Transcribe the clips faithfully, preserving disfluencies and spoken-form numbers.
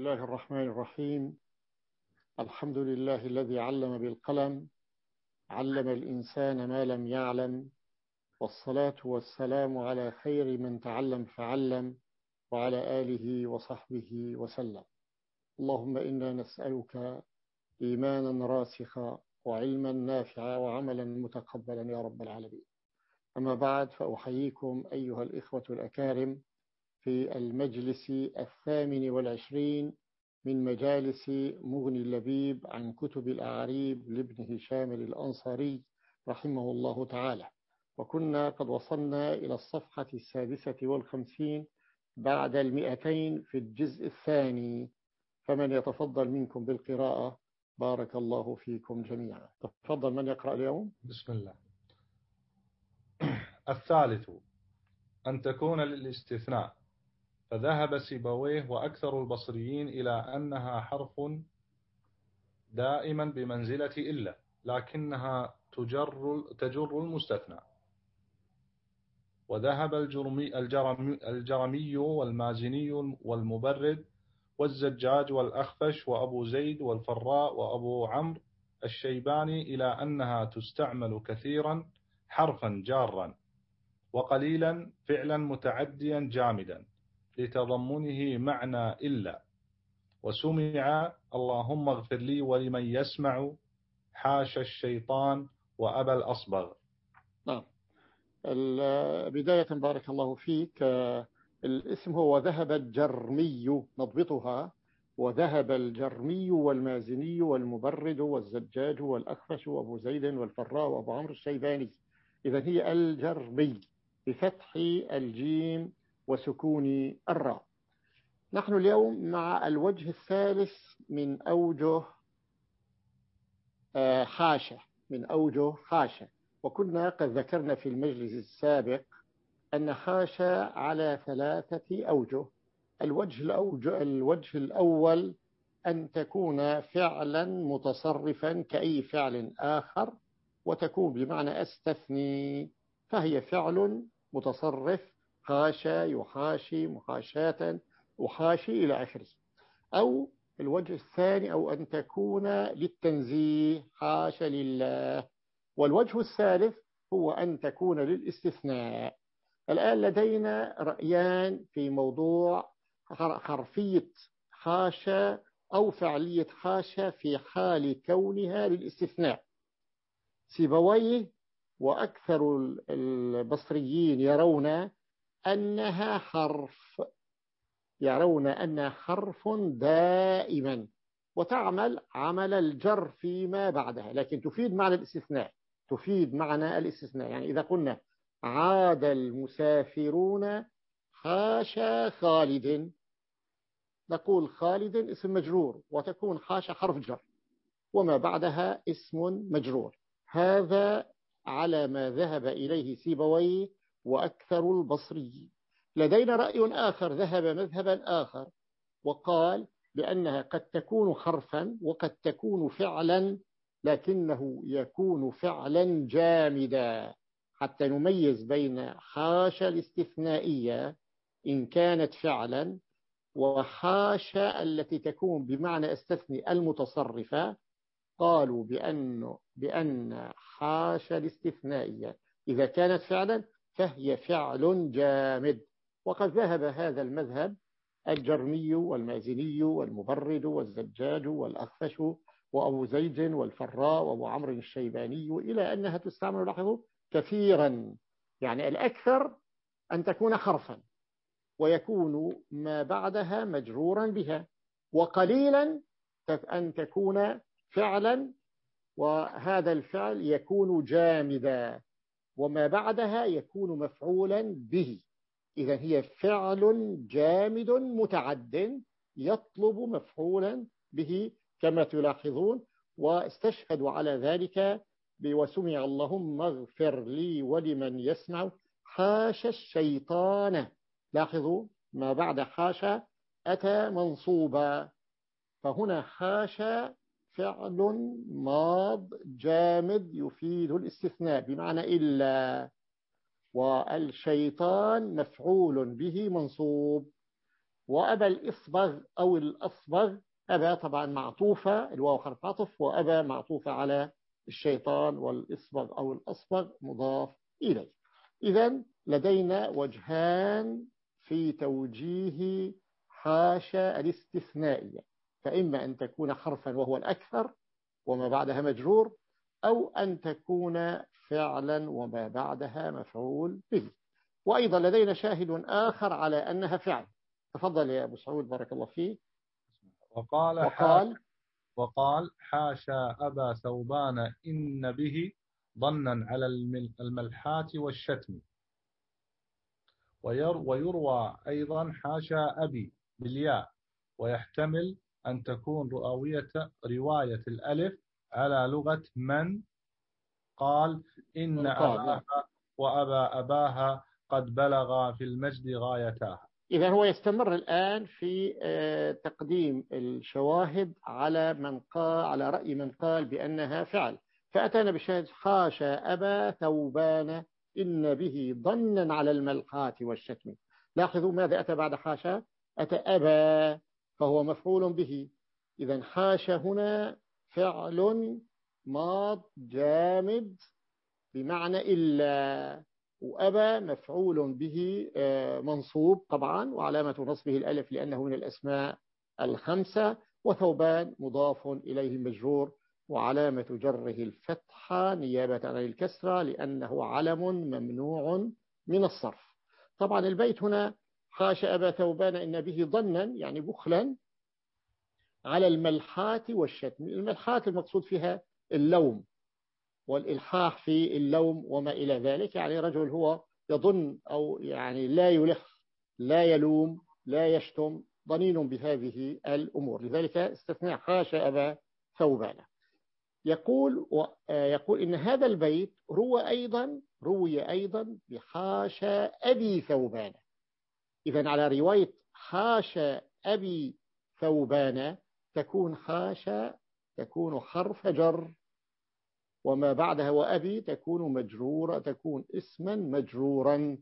الله الرحمن الرحيم. الحمد لله الذي علم بالقلم، علم الإنسان ما لم يعلم، والصلاة والسلام على خير من تعلم فعلم، وعلى آله وصحبه وسلم. اللهم إنا نسألك إيمانا راسخا وعلما نافعا وعملا متقبلا يا رب العالمين. أما بعد، فأحييكم أيها الإخوة الأكارم في المجلس الثامن والعشرين من مجالس مغني اللبيب عن كتب الأعاريب لابن هشام الأنصاري رحمه الله تعالى. وكنا قد وصلنا إلى الصفحة السادسة والخمسين بعد المئتين في الجزء الثاني، فمن يتفضل منكم بالقراءة؟ بارك الله فيكم جميعا. تفضل، من يقرأ اليوم؟ بسم الله. الثالث أن تكون للاستثناء، فذهب سيبويه وأكثر البصريين إلى أنها حرف دائما بمنزلة إلا، لكنها تجر, تجر المستثنى. وذهب الجرمي, الجرمي, الجرمي والمازني والمبرد والزجاج والأخفش وأبو زيد والفراء وأبو عمرو الشيباني إلى أنها تستعمل كثيرا حرفا جارا، وقليلا فعلا متعديا جامدا لتضمنه معنى إلا. وسمع اللهم اغفر لي ولمن يسمع، حاش الشيطان وأبى الأصبغ. نعم. بداية بارك الله فيك، الاسم هو ذهب الجرمي، نضبطها: وذهب الجرمي والمازني والمبرد والزجاج والأخفش وأبو زيد والفراء وأبو عمرو الشيباني. إذا هي الجرمي بفتح الجيم وسكون الراء. نحن اليوم مع الوجه الثالث من أوجه حاشة من أوجه حاشة وكنا قد ذكرنا في المجلس السابق أن حاشا على ثلاثة أوجه. الوجه الأوجه الوجه الأول أن تكون فعلا متصرفا كأي فعل آخر، وتكون بمعنى أستثني، فهي فعل متصرف: حاشا، يحاشي، محاشاة، أحاشي إلى آخره. أو الوجه الثاني، أو أن تكون للتنزيه: حاشا لله. والوجه الثالث هو أن تكون للاستثناء. الآن لدينا رأيان في موضوع حرفية حاشا أو فعلية حاشا في حال كونها للاستثناء. سيبويه وأكثر البصريين يرون أنها حرف يرون أنها حرف دائما، وتعمل عمل الجر فيما بعدها، لكن تفيد معنى الاستثناء تفيد معنى الاستثناء يعني إذا قلنا عاد المسافرون حاشا خالد، نقول خالد اسم مجرور، وتكون حاشا حرف جر، وما بعدها اسم مجرور. هذا على ما ذهب إليه سيبويه وأكثر البصريين. لدينا رأي آخر ذهب مذهبا آخر، وقال بأنها قد تكون حرفا وقد تكون فعلا، لكنه يكون فعلا جامدا، حتى نميز بين حاشا الاستثنائية إن كانت فعلا وحاشا التي تكون بمعنى استثني المتصرفة. قالوا بأن بأن حاشا الاستثنائية إذا كانت فعلا فهي فعل جامد. وقد ذهب هذا المذهب الجرمي والمازني والمبرد والزجاج والأخفش وأبو زيد والفراء وأبو عمرو الشيباني إلى أنها تستعمل، لاحظوا، كثيرا، يعني الأكثر أن تكون حرفا ويكون ما بعدها مجرورا بها، وقليلا أن تكون فعلا وهذا الفعل يكون جامدا وما بعدها يكون مفعولا به. إذا هي فعل جامد متعد يطلب مفعولا به كما تلاحظون. واستشهدوا على ذلك بوسمع اللهم اغفر لي ولمن يسمع، حاشا الشيطان. لاحظوا ما بعد حاشا أتى منصوبا، فهنا حاشا فعل ماض جامد يفيد الاستثناء بمعنى إلا، والشيطان مفعول به منصوب. وأبى الإصبغ أو الأصبغ. أبى طبعا معطوفة، الواو حرف عطف، وأبى معطوفة على الشيطان، والإصبغ أو الأصبغ مضاف إليه. إذن لدينا وجهان في توجيه حاشا الاستثنائية، فإما أن تكون حرفا وهو الأكثر وما بعدها مجرور، أو أن تكون فعلا وما بعدها مفعول به. وأيضا لدينا شاهد آخر على أنها فعل. تفضل يا أبو سعود بارك الله فيك. وقال حاشا وقال وقال حاشا أبا ثوبان إن به ظنا على الملحات والشتم. ويروى أيضا حاشا أبي بالياء، ويحتمل أن تكون رؤوية رواية الألف على لغة من قال إن من قال أباها نعم. وأبا أباها قد بلغ في المجد غايتها. إذا هو يستمر الآن في تقديم الشواهد على من قال، على رأي من قال بأنها فعل. فأتانا بشاهد حاشا أبا ثوبان إن به ظنا على الملحات والشتم. لاحظوا ماذا أتى بعد حاشا؟ أتى أبا، فهو مفعول به. إذا حاشا هنا فعل ماض جامد بمعنى إلا، وأبى مفعول به منصوب طبعا، وعلامة نصبه الألف لأنه من الأسماء الخمسة. وثوبان مضاف إليه مجرور، وعلامة جره الفتحة نيابة عن الكسرة لأنه علم ممنوع من الصرف. طبعا البيت هنا حاشا أبا ثوبان إن به ظنا يعني بخلا على الملحات والشتم. الملحات المقصود فيها اللوم والإلحاح في اللوم وما إلى ذلك، يعني رجل هو يظن أو يعني لا يلح، لا يلوم، لا يشتم، ضنين بهذه الأمور، لذلك استثناء حاشا أبا ثوبان. يقول يقول إن هذا البيت روى أيضا روي أيضا بحاشا أبي ثوبان. إذن على رواية حاشا أبي ثوبان تكون حاشا تكون حرف جر، وما بعدها وأبي تكون مجرورة، تكون اسما مجرورا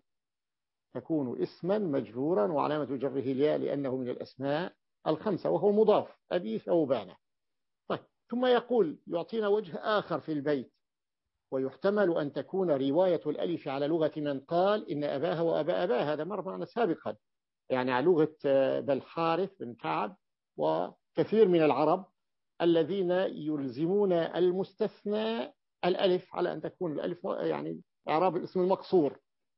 تكون اسما مجرورا وعلامة جره الياء لأنه من الأسماء الخمسة وهو مضاف أبي ثوبان. طيب ثم يقول يعطينا وجه آخر في البيت، ويحتمل أن تكون رواية الألف على لغة من قال إن أباها وأبا أباها، هذا مر معنا سابقا، يعني على لغة بل حارث بن كعب وكثير من العرب الذين يلزمون المستثنى الألف على أن تكون الألف يعني إعراب الاسم المقصور.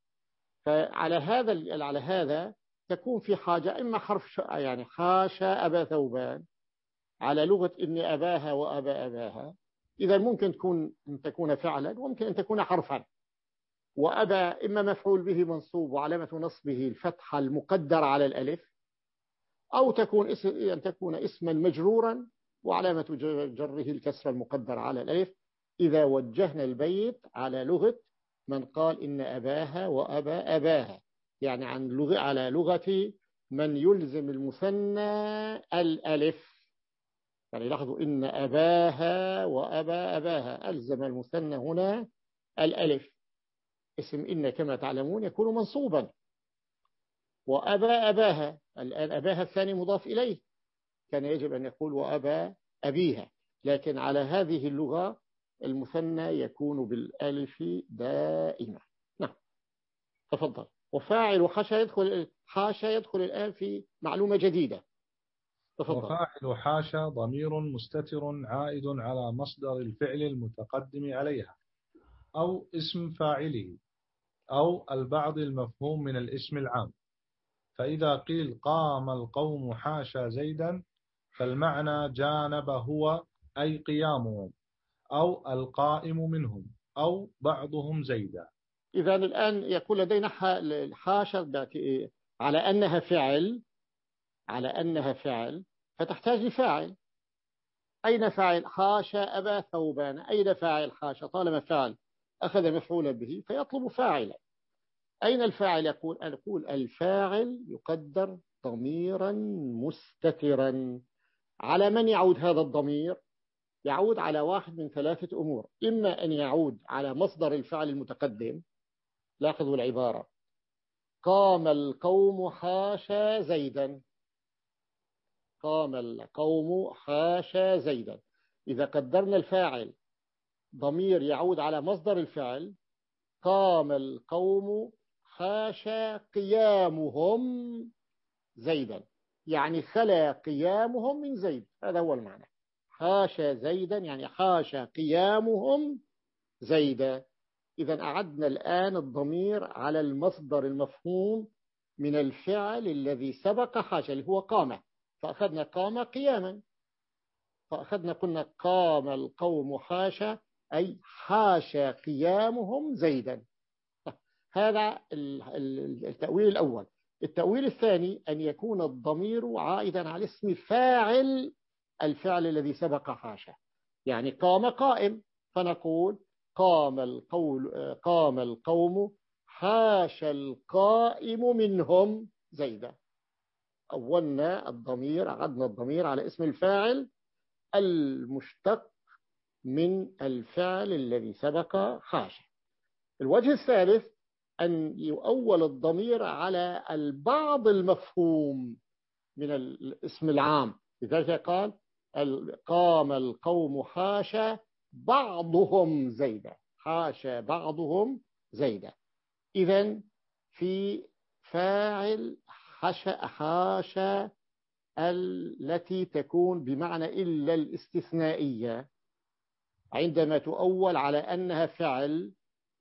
فعلى هذا على هذا تكون في حاجة إما حرف يعني حاشا أبا ثوبان على لغة إن أباها وأبا أباها، إذا ممكن تكون أن تكون فعلا وممكن أن تكون حرفا. وأبا إما مفعول به منصوب وعلامة نصبه الفتحة المقدرة على الألف، أو تكون اسم أن تكون اسما مجرورا وعلامة جره الكسرة المقدرة على الألف، إذا وجهنا البيت على لغة من قال إن أباها وأبا أباها، يعني عن لغة على لغة من يلزم المثنى الألف. يعني لاحظوا إن أباها وأبا أباها ألزم المثنى هنا الألف. اسم إن كما تعلمون يكون منصوبا، وأبا أباها الآن أباها الثاني مضاف إليه، كان يجب أن يقول وأبا أبيها، لكن على هذه اللغة المثنى يكون بالألف دائما. نعم تفضل. وفاعل حاشا يدخل حاشا يدخل الآن في معلومة جديدة. تفضل. وفاعل حاشا ضمير مستتر عائد على مصدر الفعل المتقدم عليها أو اسم فاعله أو البعض المفهوم من الاسم العام. فإذا قيل قام القوم حاشا زيدا فالمعنى جانب هو أي قيامهم، أو القائم منهم، أو بعضهم زيدا. إذا الآن يقول لدينا حاشا على أنها فعل على أنها فعل فتحتاج لفاعل. أين فاعل حاشا أبا ثوبان؟ أين فاعل حاشا؟ طالما فعل أخذ مفعولا به فيطلب فاعلا. أين الفاعل؟ يقول نقول الفاعل يقدر ضميرا مستترا. على من يعود هذا الضمير؟ يعود على واحد من ثلاثة أمور، إما أن يعود على مصدر الفعل المتقدم. لاحظوا العبارة قام القوم حاشا زيدا، قام القوم حاشا زيدا. إذا قدرنا الفاعل ضمير يعود على مصدر الفعل، قام القوم حاشا قيامهم زيدا، يعني خلا قيامهم من زيد، هذا هو المعنى. حاشا زيدا يعني حاشا قيامهم زيدا. إذا أعدنا الآن الضمير على المصدر المفهوم من الفعل الذي سبق حاشا اللي هو قام، فأخذنا قام قياما، فأخذنا قلنا قام القوم حاشا أي حاشا قيامهم زيدا. هذا التأويل الأول. التأويل الثاني أن يكون الضمير عائدا على اسم فاعل الفعل الذي سبق حاشا، يعني قام قائم، فنقول قام القول قام القوم حاشا القائم منهم زيدا. أولنا الضمير، عدنا الضمير على اسم الفاعل المشتق من الفعل الذي سبق حاشا. الوجه الثالث أن يؤول الضمير على البعض المفهوم من الاسم العام، لذلك قال قام القوم حاشا بعضهم زيدا، حاشا بعضهم زيدا. إذن في فاعل حاشا حاشا التي تكون بمعنى إلا الاستثنائية، عندما تؤول على أنها فعل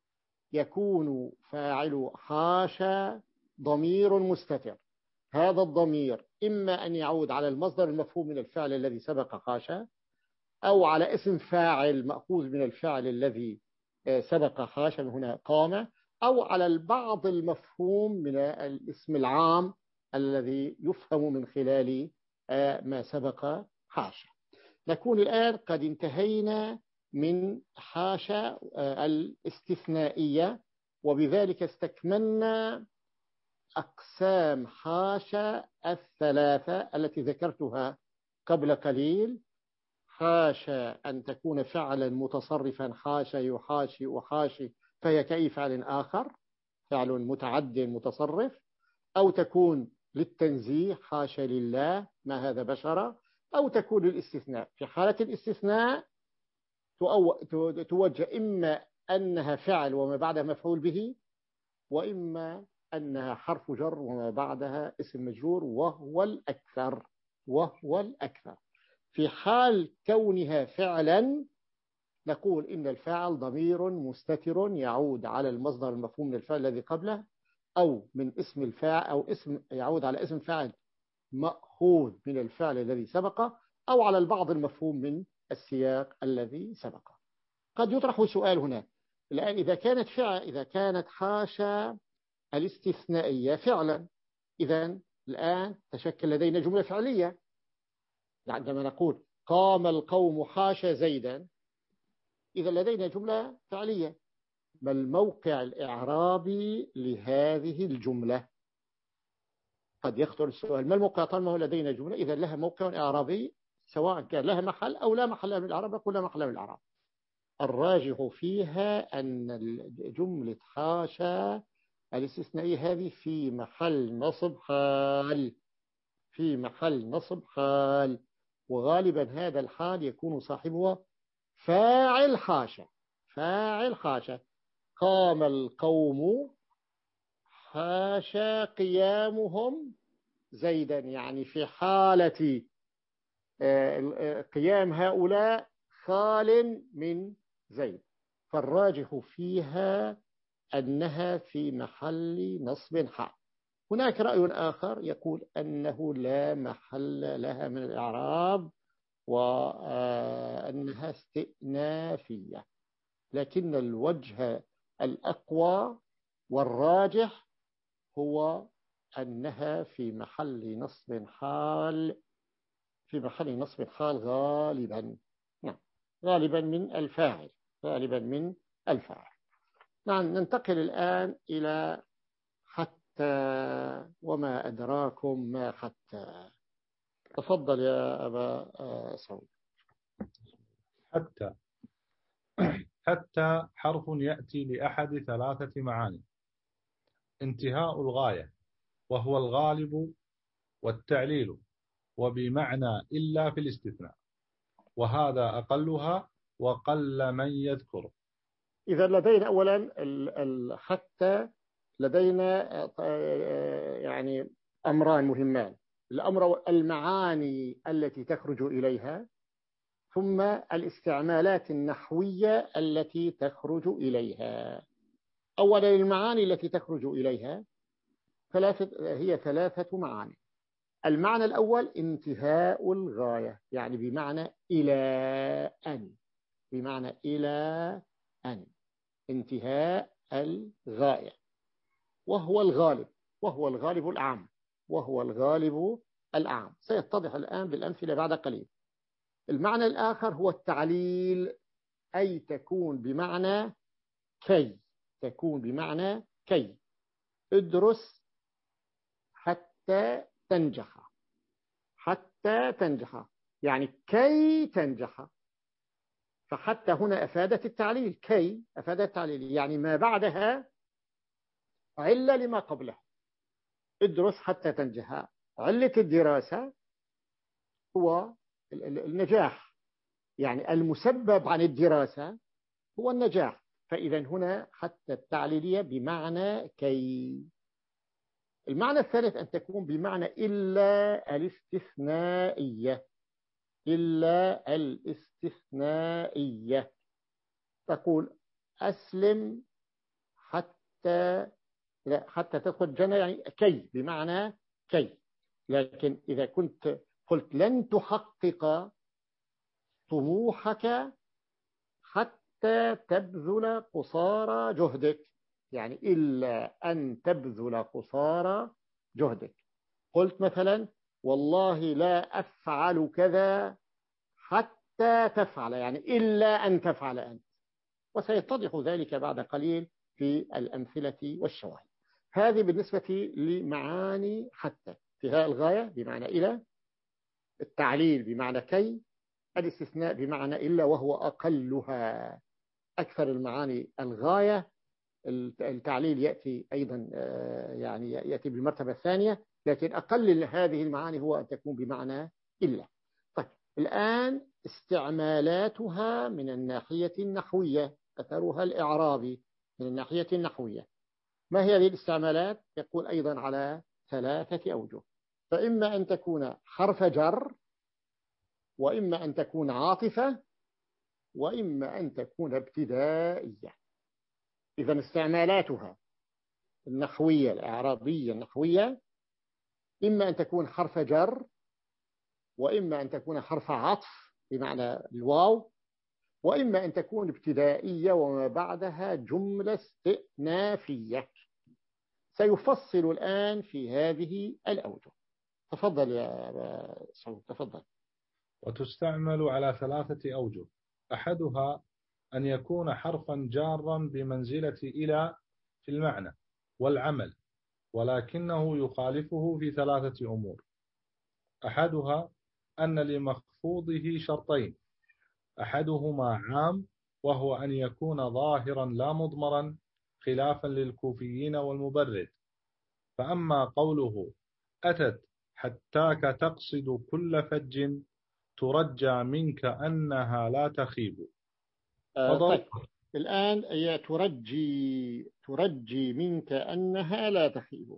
يكون فاعل حاشا ضمير مستتر. هذا الضمير إما أن يعود على المصدر المفهوم من الفعل الذي سبق حاشا، أو على اسم فاعل مأخوذ من الفعل الذي سبق حاشا هنا قام، أو على البعض المفهوم من الاسم العام الذي يفهم من خلال ما سبق حاشا. نكون الآن قد انتهينا من حاشا الاستثنائية، وبذلك استكملنا أقسام حاشا الثلاثة التي ذكرتها قبل قليل. حاشا أن تكون فعلا متصرفا، حاشا يحاشي أحاشي، فهي كأي فعل آخر، فعل متعد متصرف، أو تكون للتنزيه حاشا لله ما هذا بشرا، أو تكون للاستثناء. في حالة الاستثناء توجه إما أنها فعل وما بعدها مفعول به، وإما أنها حرف جر وما بعدها اسم مجرور، وهو الأكثر وهو الأكثر. في حال كونها فعلا نقول إن الفاعل ضمير مستتر يعود على المصدر المفهوم من الفعل الذي قبله، أو من اسم الفاعل، أو اسم يعود على اسم فاعل مأخوذ من الفعل الذي سبق، أو على البعض المفهوم من السياق الذي سبق. قد يطرح سؤال هنا الآن، إذا كانت فعل إذا كانت حاشا الاستثنائية فعلا، إذا الآن تشكل لدينا جملة فعلية. عندما نقول قام القوم حاشا زيدا، إذا لدينا جملة فعلية. ما الموقع الإعرابي لهذه الجملة؟ قد يخطر السؤال، ما الموقع؟ طالما هو لدينا جملة إذا لها موقع إعرابي، سواء كان لها محل أو لا محل من الإعراب، نقول لا محل من الإعراب. الراجح فيها أن جملة حاشا الاستثنائية هذه في محل نصب حال، في محل نصب حال، وغالبا هذا الحال يكون صاحبه فاعل حاشا، فاعل حاشا. قام القوم حاشا قيامهم زيدا، يعني في حالة قيام هؤلاء خال من زيد، فالراجح فيها أنها في محل نصب حال. هناك رأي آخر يقول أنه لا محل لها من الإعراب، وأنها استئنافية، لكن الوجه الأقوى والراجح هو أنها في محل نصب حال، في محل نصب حال غالبا، نعم غالبا من الفاعل، غالبا من الفاعل. نعم ننتقل الآن إلى حتى وما أدراكم ما حتى. تفضل يا أبا سعود. حتى حتى حرف يأتي لأحد ثلاثة معاني: انتهاء الغاية وهو الغالب والتعليل، وبمعنى إلا في الاستثناء، وهذا أقلها وقل من يذكر. إذا لدينا أولا حتى لدينا يعني أمران مهمان. الأمر المعاني التي تخرج إليها، ثم الاستعمالات النحوية التي تخرج إليها. أولا المعاني التي تخرج إليها ثلاثة، هي ثلاثة معاني. المعنى الأول انتهاء الغاية، يعني بمعنى إلى أن، بمعنى إلى أن، انتهاء الغاية، وهو الغالب، وهو الغالب الأعم، وهو الغالب الأعم. سيتضح الآن بالأمثلة بعد قليل. المعنى الآخر هو التعليل، أي تكون بمعنى كي، تكون بمعنى كي. ادرس حتى تنجح، حتى تنجح يعني كي تنجح. فحتى هنا أفادت التعليل، كي أفادت التعليل، يعني ما بعدها علة لما قبله. ادرس حتى تنجح، علة الدراسة هو النجاح، يعني المسبب عن الدراسة هو النجاح. فإذا هنا حتى التعليلية بمعنى كي. المعنى الثالث أن تكون بمعنى إلا الاستثنائية، إلا الاستثنائية. تقول أسلم حتى، لا، حتى تدخل الجنة، يعني كي بمعنى كي. لكن إذا كنت قلت لن تحقق طموحك حتى تبذل قصارى جهدك، يعني إلا أن تبذل قصارى جهدك. قلت مثلا والله لا أفعل كذا حتى تفعل، يعني إلا أن تفعل أنت. وسيتضح ذلك بعد قليل في الأمثلة والشواهد. هذه بالنسبة لمعاني حتى. انتهاء الغاية بمعنى إلى، التعليل بمعنى كي، الاستثناء بمعنى إلا وهو أقلها. أكثر المعاني الغاية، التعليل يأتي أيضا يعني يأتي بالمرتبة الثانية، لكن أقل هذه المعاني هو أن تكون بمعنى إلا. طيب الآن استعمالاتها من الناحية النحوية، أثرها الإعرابي من الناحية النحوية. ما هي هذه الاستعمالات؟ يقول أيضا على ثلاثة أوجه. فإما أن تكون حرف جر، وإما أن تكون عاطفة، وإما أن تكون ابتدائية. إذا استعمالاتها النحوية الإعرابية النحوية إما أن تكون حرف جر، وإما أن تكون حرف عطف بمعنى الواو، وإما أن تكون ابتدائية وما بعدها جملة استئنافية. سيفصل الآن في هذه الأوجه. تفضل يا سعود، تفضل. وتستعمل على ثلاثة أوجه. أحدها أن يكون حرفا جارا بمنزلة إلى في المعنى والعمل، ولكنه يخالفه في ثلاثة أمور. أحدها أن لمخفوضه شرطين، أحدهما عام وهو أن يكون ظاهرا لا مضمرا خلافا للكوفيين والمبرد. فأما قوله أتت حتاك تقصد كل فج ترجى منك أنها لا تخيب. آه طيب الآن هي ترجي، ترجي منك أنها لا تخيب.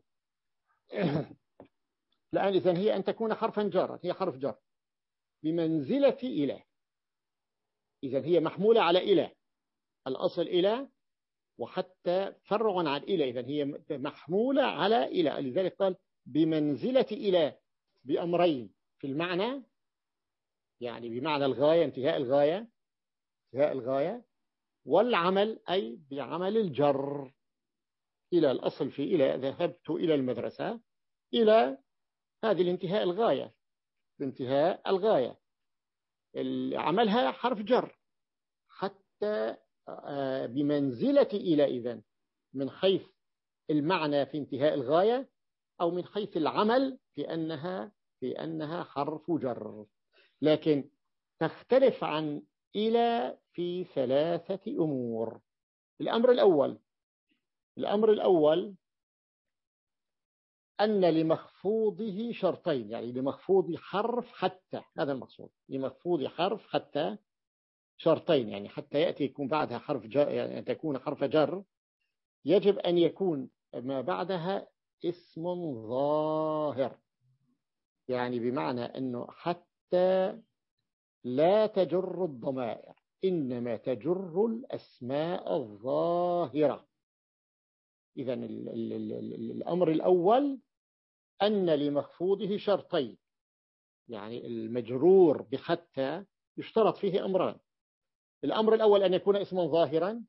الآن إذن هي أن تكون حرفا جارا، هي حرف جر بمنزلة إلى. إذن هي محمولة على إلى، الأصل إلى، وحتى فرع عن إلى، إذن هي محمولة على إلى. لذلك قال بمنزلة إلى بأمرين: في المعنى يعني بمعنى الغاية، انتهاء الغاية، انتهاء الغاية، والعمل أي بعمل الجر. إلى الأصل في إلى، ذهبت إلى المدرسة، إلى هذه الانتهاء الغاية، انتهاء الغاية، عملها حرف جر حتى بمنزلة إلى. إذن من حيث المعنى في انتهاء الغاية، أو من حيث العمل في أنها في أنها حرف جر. لكن تختلف عن إلى في ثلاثة أمور. الأمر الأول الأمر الأول أن لمخفوضه شرطين، يعني لمخفوض حرف حتى، هذا المقصود، لمخفوض حرف حتى شرطين، يعني حتى يأتي يكون بعدها حرف جر، يعني تكون حرف جر، يجب أن يكون ما بعدها اسم ظاهر، يعني بمعنى أنه حتى لا تجر الضمائر، إنما تجر الأسماء الظاهرة. إذن الأمر الأول أن لمخفوضه شرطين، يعني المجرور بحتى يشترط فيه أمران. الأمر الأول أن يكون اسما ظاهرا،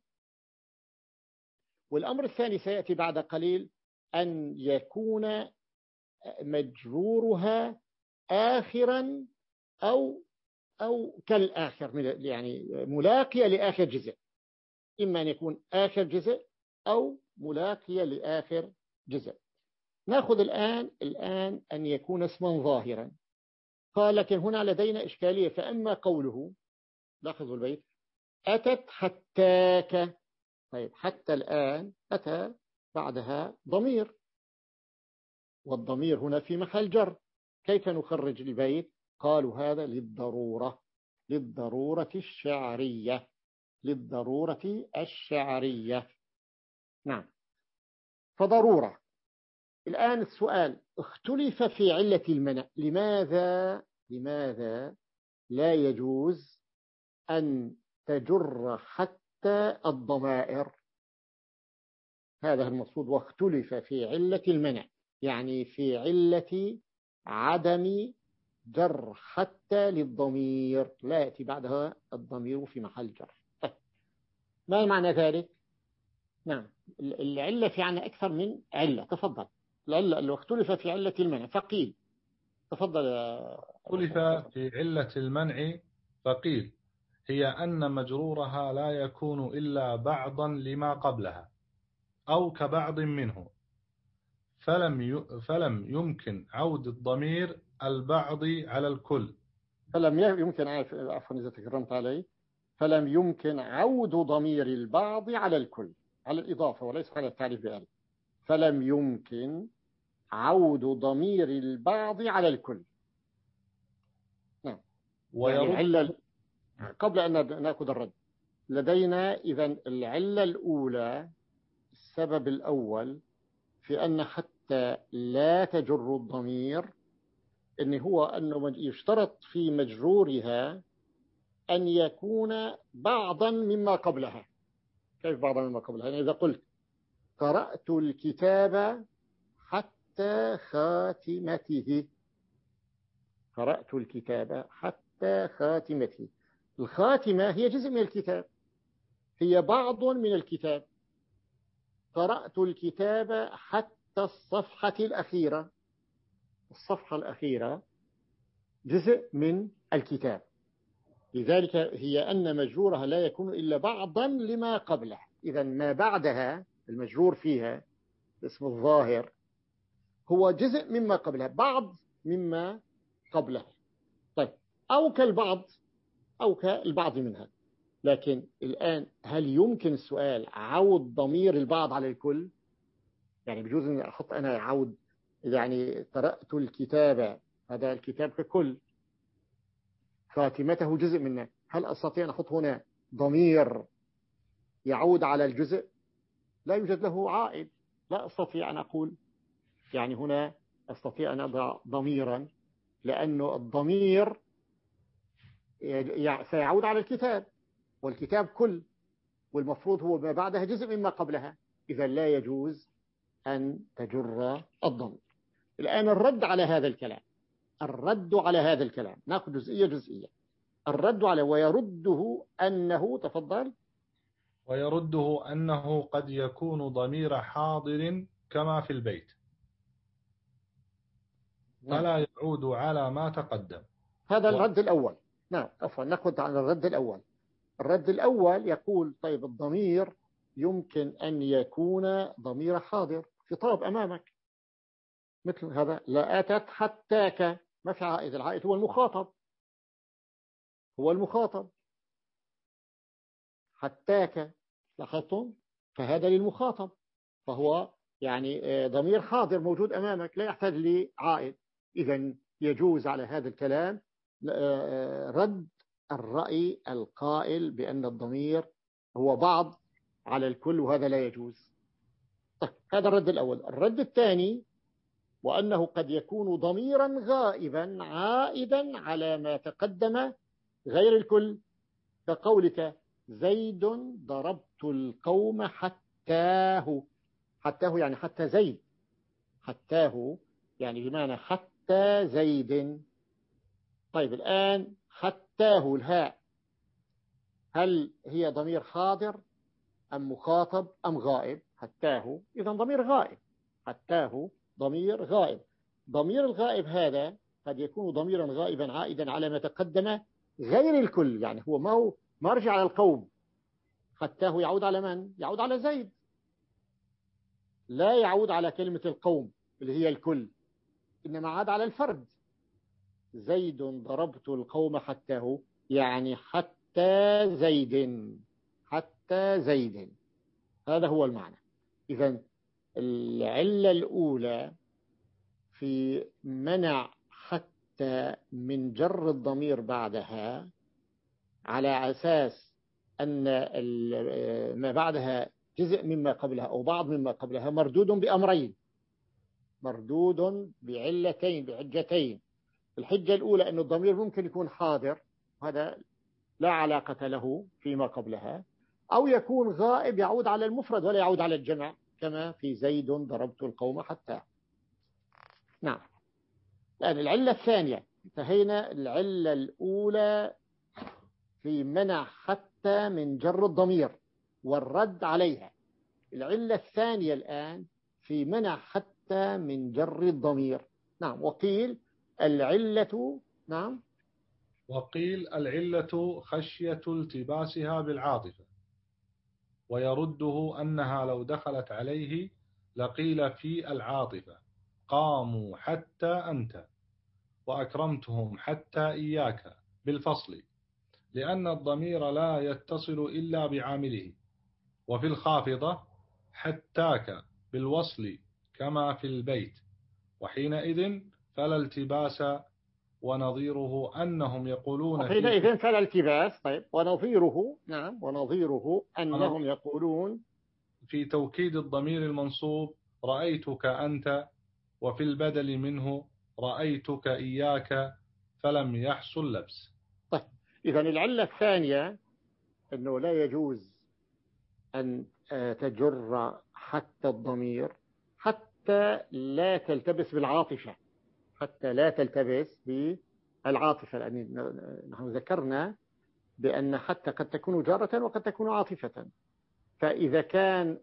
والأمر الثاني سيأتي بعد قليل أن يكون مجرورها آخرا أو أو كالآخر، يعني ملاقية لآخر جزء، إما أن يكون آخر جزء أو ملاقية لآخر جزء. نأخذ الآن الآن أن يكون اسما ظاهرا. قال لكن هنا لدينا إشكالية، فأما قوله، لاحظوا البيت، أتت حتاك، طيب حتى الآن أتى بعدها ضمير، والضمير هنا في محل جر، كيف نخرج البيت؟ قالوا هذا للضرورة، للضرورة الشعرية، للضرورة الشعرية. نعم، فضرورة. الآن السؤال، اختلف في علة المنع، لماذا لماذا لا يجوز أن تجر حتى الضمائر؟ هذا المقصود، واختلف في علة المنع، يعني في علة عدم جر حتى للضمير، لا يأتي بعدها الضمير في محل جر. ما معنى ذلك؟ نعم، العلة في عنا أكثر من علة. تفضل. العلة اللي اختلف في علة المنع فقيل. تفضل يا اختلف في علة المنع فقيل هي أن مجرورها لا يكون إلا بعضا لما قبلها أو كبعض منه، فلم فلم يمكن عود الضمير البعض على الكل. فلم يمكن، عفوا إذا تكرمت علي، فلم يمكن عود ضمير البعض على الكل، على الإضافة وليس على التعريف بألف. فلم يمكن عود ضمير البعض على الكل. نعم، يعني العلة، قبل أن نأخذ الرد، لدينا إذن العلة الأولى، السبب الأول في أن حتى لا تجر الضمير، إن هو أنه يشترط في مجرورها أن يكون بعضا مما قبلها. كيف بعضا مما قبلها؟ يعني إذا قلت قرأت الكتاب حتى خاتمته، قرأت الكتاب حتى خاتمته، الخاتمة هي جزء من الكتاب، هي بعض من الكتاب. قرأت الكتاب حتى الصفحة الأخيرة، الصفحة الأخيرة جزء من الكتاب، لذلك هي أن مجرورها لا يكون إلا بعضا لما قبله. إذا ما بعدها المجرور فيها اسم الظاهر هو جزء مما قبلها، بعض مما قبله. طيب، أو كالبعض أو كالبعض منها. لكن الآن هل يمكن السؤال عود ضمير البعض على الكل؟ يعني بجوز أن أحط أنا عود، يعني قرأت الكتاب، هذا الكتاب ككل، خاتمته جزء منه، هل أستطيع أن أحط هنا ضمير يعود على الجزء؟ لا يوجد له عائد، لا أستطيع أن أقول يعني هنا أستطيع أن أضع ضميرا، لأنه الضمير سيعود على الكتاب، والكتاب كل، والمفروض هو ما بعدها جزء مما قبلها، إذا لا يجوز أن تجر الضمير. الآن الرد على هذا الكلام، الرد على هذا الكلام، نأخذ جزئية جزئية. الرد على ويرده أنه، تفضل. ويرده أنه قد يكون ضمير حاضر كما في البيت، فلا يعود على ما تقدم. هذا و... الرد الأول. نعم، عفوا، نأخذ على الرد الأول. الرد الأول يقول طيب الضمير يمكن أن يكون ضمير حاضر، خطاب أمامك، مثل هذا لا أتت حتاك، ما في عائد، العائد هو المخاطب، هو المخاطب حتاك، لاحظتم؟ فهذا للمخاطب، فهو يعني ضمير حاضر موجود أمامك لا يحتاج لعائد. إذن يجوز على هذا الكلام رد الرأي القائل بأن الضمير هو بعض على الكل، وهذا لا يجوز. طيب هذا الرد الأول. الرد الثاني وأنه قد يكون ضميرا غائبا عائدا على ما تقدم غير الكل، كقولك زيد ضربت القوم حتاه. حتاه يعني حتى زيد، حتاه يعني بمعنى حتى زيد. طيب الآن حتاه الهاء هل هي ضمير حاضر أم مخاطب أم غائب؟ حتاه إذا ضمير غائب، حتاه ضمير غائب. ضمير الغائب هذا قد يكون ضميرا غائبا عائدا على ما تقدم غير الكل، يعني هو ما هو مرجع على القوم. حتاه يعود على من؟ يعود على زيد، لا يعود على كلمة القوم اللي هي الكل، إنما عاد على الفرد. زيد ضربت القوم حتاه يعني حتى زيد، حتى زيد. هذا هو المعنى. إذن العلة الأولى في منع حتى من جر الضمير بعدها على أساس أن ما بعدها جزء مما قبلها أو بعض مما قبلها مردود بأمرين، مردود بعلتين بحجتين. الحجة الأولى أن الضمير ممكن يكون حاضر، هذا لا علاقة له فيما قبلها، أو يكون غائب يعود على المفرد ولا يعود على الجمع، كما في زيد ضربت القوم حتى. نعم. الآن العلة الثانية، انتهينا العلة الأولى في منع حتى من جر الضمير والرد عليها. العلة الثانية الآن في منع حتى من جر الضمير. نعم. وقيل العلة، نعم، وقيل العلة خشية التباسها بالعاطفة، ويرده أنها لو دخلت عليه لقيل في العاطفة قاموا حتى أنت، وأكرمتهم حتى إياك بالفصل، لأن الضمير لا يتصل إلا بعامله. وفي الخافضة حتاك بالوصل كما في البيت، وحينئذ فلا التباس. ونظيره أنهم يقولون في وحينئذ فلا التباس. طيب ونظيره، نعم، ونظيره أنهم يقولون في توكيد الضمير المنصوب رأيتك أنت، وفي البدل منه رأيتك إياك، فلم يحصل لبس. طيب إذا العلة الثانية أنه لا يجوز أن تجر حتى الضمير حتى لا تلتبس بالعاطفة، حتى لا تلتبس بالعاطفة، لأن نحن ذكرنا بأن حتى قد تكون جارة وقد تكون عاطفة. فإذا كان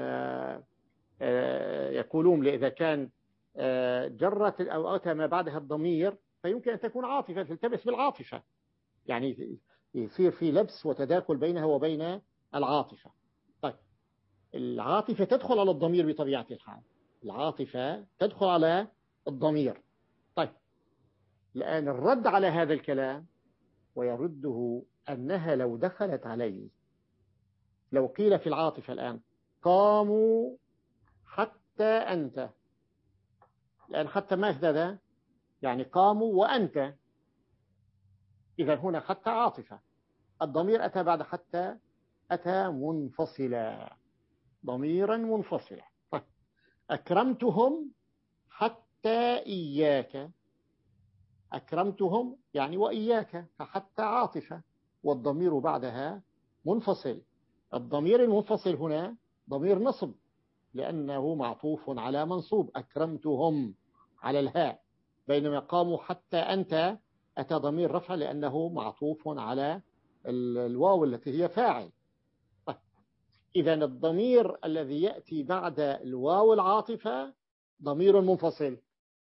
يقولون إذا كان جرت أو أتى ما بعدها الضمير فيمكن أن تكون عاطفة تلتبس بالعاطفة، يعني يصير في لبس وتداخل بينها وبين العاطفة. طيب العاطفة تدخل على الضمير بطبيعة الحال، العاطفة تدخل على الضمير. طيب الآن الرد على هذا الكلام ويرده أنها لو دخلت عليه، لو قيل في العاطفة الآن قاموا حتى أنت، لأن حتى ما هذا يعني قاموا وأنت، إذا هنا حتى عاطفة، الضمير أتى بعد حتى أتى منفصلا، ضميرا منفصلا. طيب أكرمتهم حتى إياك، أكرمتهم يعني وإياك، فحتى عاطفة والضمير بعدها منفصل. الضمير المنفصل هنا ضمير نصب لأنه معطوف على منصوب، أكرمتهم على الهاء، بينما قاموا حتى أنت أتى ضمير رفع لأنه معطوف على الواو التي هي فاعل. إذا الضمير الذي يأتي بعد الواو العاطفة ضمير منفصل،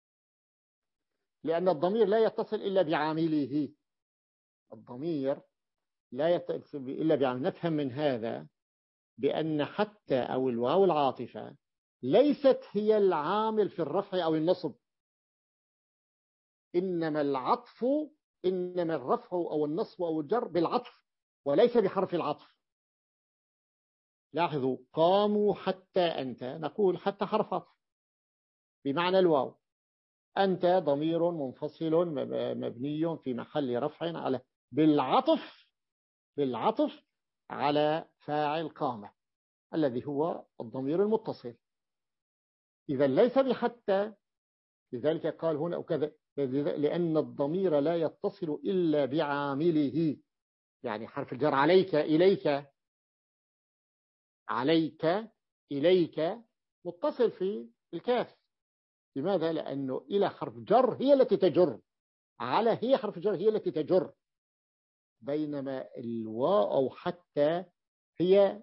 لأن الضمير لا يتصل إلا بعامله، الضمير لا يتصل إلا بعامله. نفهم من هذا بأن حتى أو الواو العاطفة ليست هي العامل في الرفع أو النصب، إنما العطف، إنما الرفع أو النصب أو الجر بالعطف وليس بحرف العطف. لاحظوا قاموا حتى أنت، نقول حتى حرف عطف بمعنى الواو. أنت ضمير منفصل مبني في محل رفع على بالعطف بالعطف على فاعل قام الذي هو الضمير المتصل. إذا ليس بحتى، لذلك قال هنا وكذا، لأن الضمير لا يتصل إلا بعامله، يعني حرف الجر عليك إليك، عليك إليك متصل في الكاف. لماذا؟ لأنه إلى حرف جر هي التي تجر، على هي حرف جر هي التي تجر، بينما الواو أو حتى هي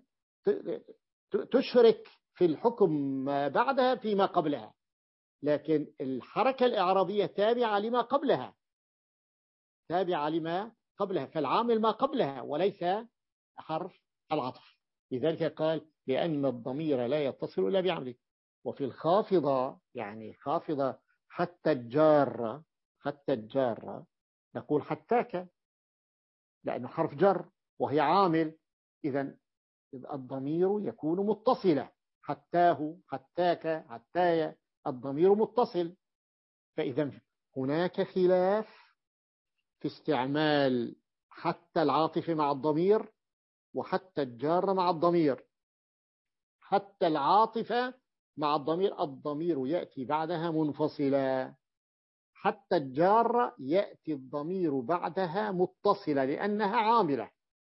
تشرك في الحكم ما بعدها فيما قبلها، لكن الحركة الإعرابية تابعة لما قبلها، تابعة لما قبلها، فالعامل ما قبلها وليس حرف العطف. لذلك قال لأن الضمير لا يتصل إلا بعمله. وفي الخافضة، يعني خافضة حتى الجارة، حتى الجارة نقول حتاك لأنه حرف جر وهي عامل، إذن الضمير يكون متصلا، حتاه حتاك حتايا الضمير متصل. فإذا هناك خلاف في استعمال حتى العاطف مع الضمير وحتى الجار مع الضمير. حتى العاطفة مع الضمير الضمير يأتي بعدها منفصلا، حتى الجار يأتي الضمير بعدها متصلا لأنها عاملة.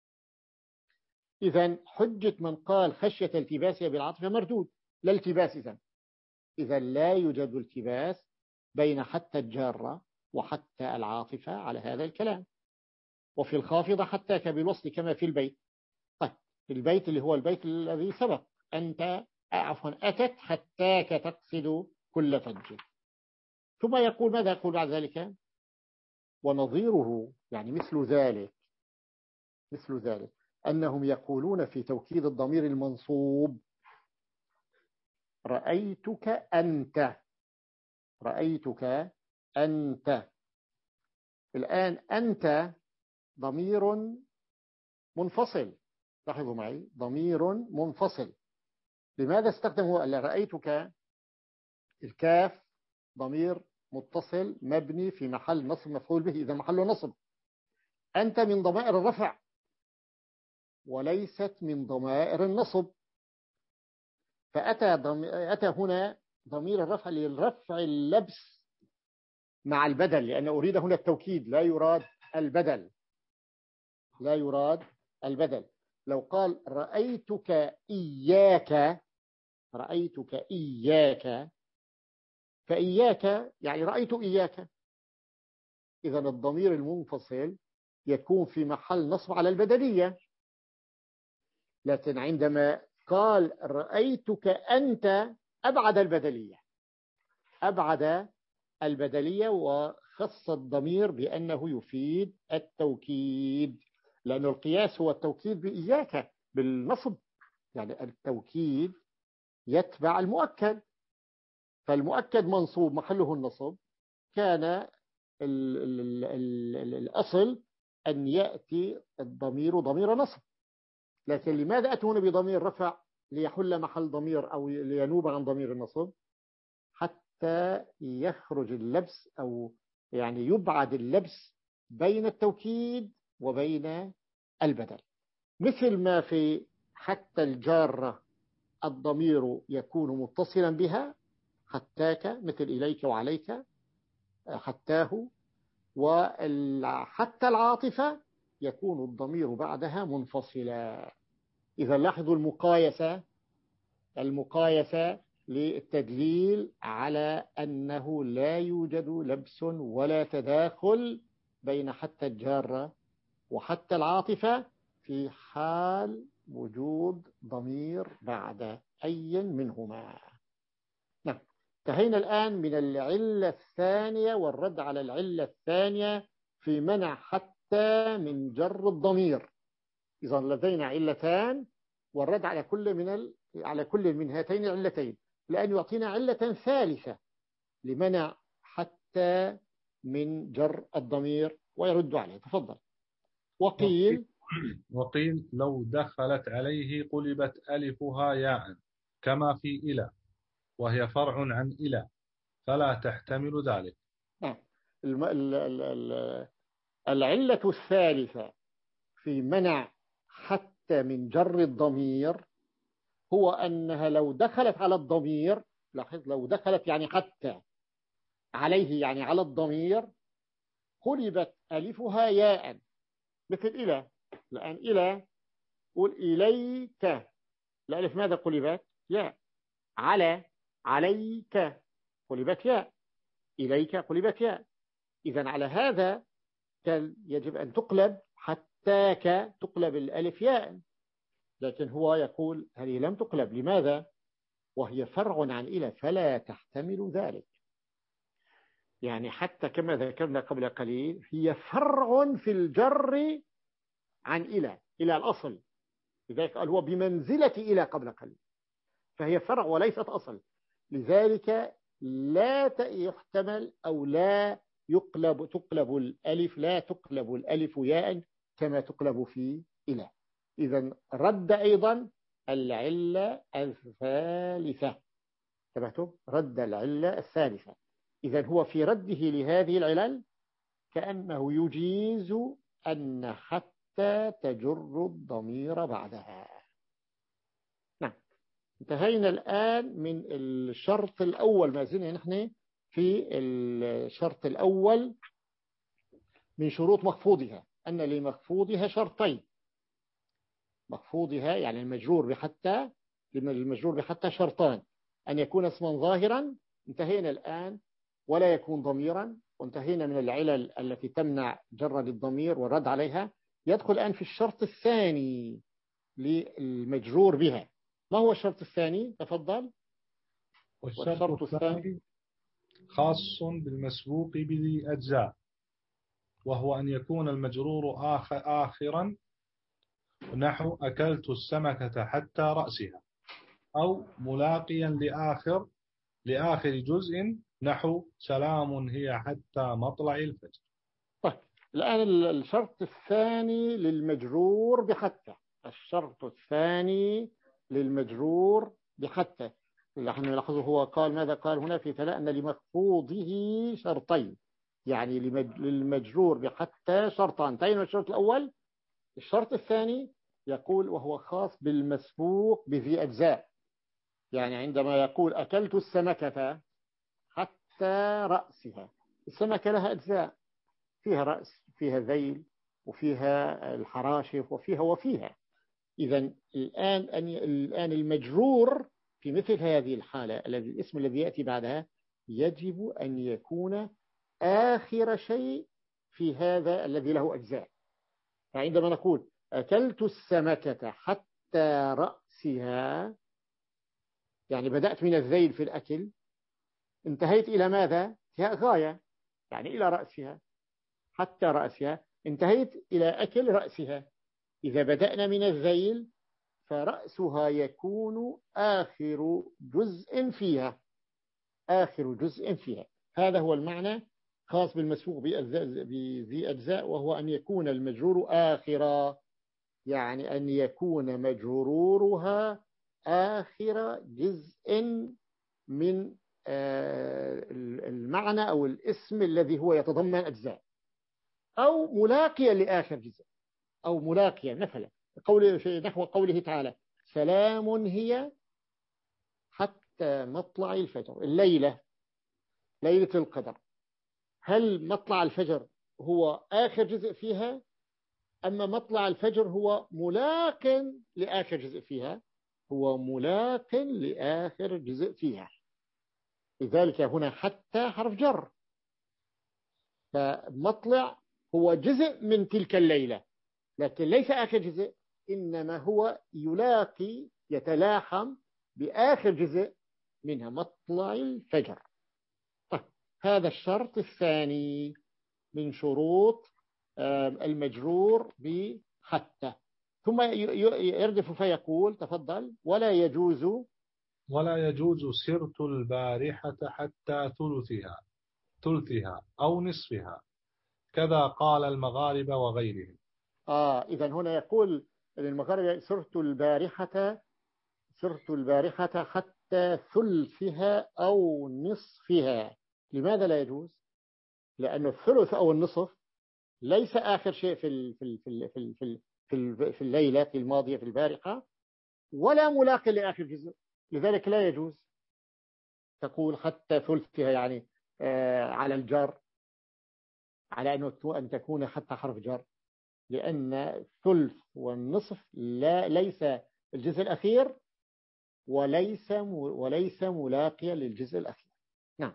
إذن حجة من قال خشية التباسها بالعاطفة مردود، لا التباس. إذن إذا لا يوجد التباس بين حتى الجارة وحتى العاطفة على هذا الكلام. وفي الخافضة حتاك بالوصل كما في البيت. طيب في البيت اللي هو البيت الذي سبق، أنت عفوا أتت حتاك تقصد كل فج. ثم يقول ماذا يقول بعد ذلك؟ ونظيره يعني مثل ذلك، مثل ذلك أنهم يقولون في توكيد الضمير المنصوب رأيتك أنت، رأيتك أنت. الآن أنت ضمير منفصل، لاحظوا معي ضمير منفصل. لماذا استخدموا رأيتك؟ الكاف ضمير متصل مبني في محل نصب مفعول به، إذا محله نصب. أنت من ضمائر الرفع وليست من ضمائر النصب، فأتى ضم... أتى هنا ضمير الرفع للرفع اللبس مع البدل، لأن أريد هنا التوكيد، لا يراد البدل، لا يراد البدل. لو قال رأيتك إياك، رأيتك إياك، فإياك يعني رأيت إياك، إذا الضمير المنفصل يكون في محل نصب على البدلية. لكن عندما قال رأيتك أنت أبعد البدلية، أبعد البدلية وخص الضمير بأنه يفيد التوكيد، لأن القياس هو التوكيد بإياك بالنصب، يعني التوكيد يتبع المؤكد، فالمؤكد منصوب محله النصب، كان ال ال ال ال الأصل أن يأتي الضمير ضمير نصب. لكن لماذا أتون بضمير رفع ليحل محل ضمير أو لينوب عن ضمير النصب؟ حتى يخرج اللبس أو يعني يبعد اللبس بين التوكيد وبين البدل. مثل ما في حتى الجارة الضمير يكون متصلا بها، حتاك مثل إليك وعليك حتاه، وحتى العاطفة يكون الضمير بعدها منفصلا. إذا لاحظوا المقايسة، المقايسة للتدليل على أنه لا يوجد لبس ولا تداخل بين حتى الجارة وحتى العاطفة في حال وجود ضمير بعد أي منهما. نعم، انتهينا الآن من العلة الثانية والرد على العلة الثانية في منع حتى من جر الضمير. إذا لدينا علتان والرد على كل من ال... على كل من هاتين العلتين، لأن يعطينا علة ثالثة لمنع حتى من جر الضمير ويرد عليه. تفضل. وقيل وقيل لو دخلت عليه قلبت ألفها ياء كما في إلى، وهي فرع عن إلى فلا تحتمل ذلك. نعم. الم- ال- ال- ال- العلة الثالثة في منع حتى من جر الضمير هو أنها لو دخلت على الضمير، لاحظ لو دخلت يعني حتى عليه يعني على الضمير، قلبت ألفها ياء مثل إلى. الآن إلى قل إليك، الألف ماذا قلبت؟ ياء. على عليك قلبت ياء. إليك قلبت ياء. إذا على هذا يجب أن تقلب حتى ك تقلب الألف ياء، لكن هو يقول هذه لم تقلب. لماذا؟ وهي فرع عن إلى فلا تحتمل ذلك. يعني حتى كما ذكرنا قبل قليل هي فرع في الجر عن إلى إلى الأصل، لذلك قال هو بمنزلة إلى قبل قليل، فهي فرع وليست أصل. لذلك لا يحتمل أو لا يقلب تقلب الألف لا تقلب الألف ياء كما تقلب في إلى. إذا رد أيضا العلة الثالثة. انتبهتم؟ رد العلة الثالثة. إذا هو في رده لهذه العلل كأنه يجيز أن حتى تجر الضمير بعدها. نعم. انتهينا الآن من الشرط الأول، ما زلنا نحن في الشرط الأول من شروط مخفوضها، أن لمخفوضها شرطين. مخفوضها يعني المجرور بحتى، المجرور بحتى شرطان: أن يكون اسما ظاهرا، انتهينا الآن، ولا يكون ضميرا، وانتهينا من العلل التي تمنع جرد الضمير والرد عليها. يدخل الآن في الشرط الثاني للمجرور بها. ما هو الشرط الثاني؟ تفضل. والشرط والشرط الثاني الثاني خاص بالمسبوق بذي أجزاء، وهو أن يكون المجرور آخر آخرا، نحو أكلت السمكة حتى رأسها، أو ملاقيا لآخر لآخر جزء، نحو سلام هي حتى مطلع الفجر. طيب الآن الشرط الثاني للمجرور بحتى. الشرط الثاني للمجرور بحتى اللي احنا نلاحظه هو قال ماذا قال هنا في ثلاث؟ أن لمخفوضه شرطين، يعني للمجرور بحتى شرطان. انتهينا الشرط الأول. الشرط الثاني يقول وهو خاص بالمسبوق بذي أجزاء. يعني عندما يقول أكلت السمكة حتى رأسها، السمكة لها أجزاء، فيها رأس، فيها ذيل، وفيها الحراشف، وفيها وفيها. إذا الآن الآن المجرور في مثل هذه الحالة الذي الاسم الذي يأتي بعدها يجب أن يكون آخر شيء في هذا الذي له أجزاء. فعندما نقول أكلت السمكة حتى رأسها، يعني بدأت من الذيل في الأكل، انتهيت إلى ماذا؟ غاية، يعني إلى رأسها. حتى رأسها انتهيت إلى أكل رأسها. إذا بدأنا من الذيل فرأسها يكون آخر جزء فيها، آخر جزء فيها. هذا هو المعنى خاص بالمسبوق بذي أجزاء، وهو أن يكون المجرور آخرا، يعني أن يكون مجرورها آخر جزء من المعنى أو الاسم الذي هو يتضمن أجزاء، أو ملاقيا لآخر جزء، أو ملاقيا مثلا قول في نحو قوله تعالى سلام هي حتى مطلع الفجر. الليلة ليلة القدر، هل مطلع الفجر هو آخر جزء فيها، أما مطلع الفجر هو ملاق لآخر جزء فيها؟ هو ملاق لآخر جزء فيها. لذلك هنا حتى حرف جر، فمطلع هو جزء من تلك الليلة، لكن ليس آخر جزء، إنما هو يلاقي يتلاحم بآخر جزء منها، مطلع الفجر. طيب هذا الشرط الثاني من شروط المجرور بحتى. ثم يردف فيقول تفضل ولا يجوز ولا يجوز سرت البارحة حتى ثلثها ثلثها أو نصفها، كذا قال المغاربة وغيرهم. آه إذا هنا يقول المغاربة سرت البارحة سرت البارحة حتى ثلثها أو نصفها. لماذا لا يجوز؟ لأن الثلث أو النصف ليس آخر شيء في ال في ال في ال في ال في ال في, ال في الليلة في الماضية في البارحة، ولا ملاق لآخر جزء، لذلك لا يجوز تقول حتى ثلثها، يعني آه على الجر، على أنه أن تكون حتى حرف جر، لأن الثلث والنصف لا ليس الجزء الأخير وليس وليس ملاقيا للجزء الأخير. نعم.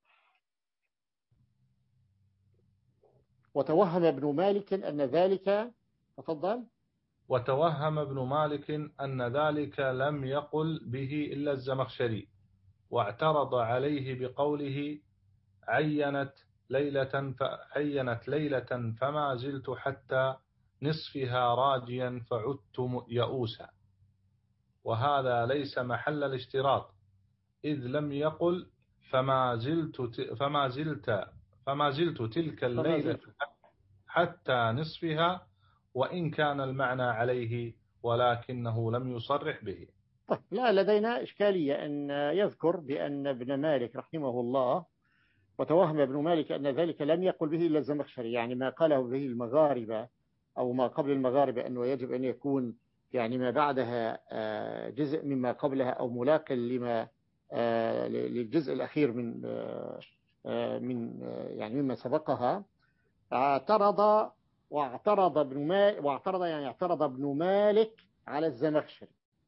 وتوهم ابن مالك أن ذلك، تفضل. وتوهم ابن مالك أن ذلك لم يقل به إلا الزمخشري، واعترض عليه بقوله عينت ليلة فعينت ليلة فما زلت حتى نصفها راجيا فعدت يئوسا، وهذا ليس محل الاشتراط، إذ لم يقل فما زلت فما زلت فما زلت تلك الليلة حتى نصفها، وإن كان المعنى عليه ولكنه لم يصرح به. طيب، لا لدينا إشكالية أن يذكر بأن ابن مالك رحمه الله وتوهم ابن مالك أن ذلك لم يقل به إلا الزمخشري، يعني ما قاله به المغاربة أو ما قبل المغاربة أنه يجب أن يكون يعني ما بعدها جزء مما قبلها أو ملاق لما للجزء الأخير من من يعني مما سبقها. اعترض واعترض ابن مالك واعترض يعني اعترض ابن مالك على الزمخشري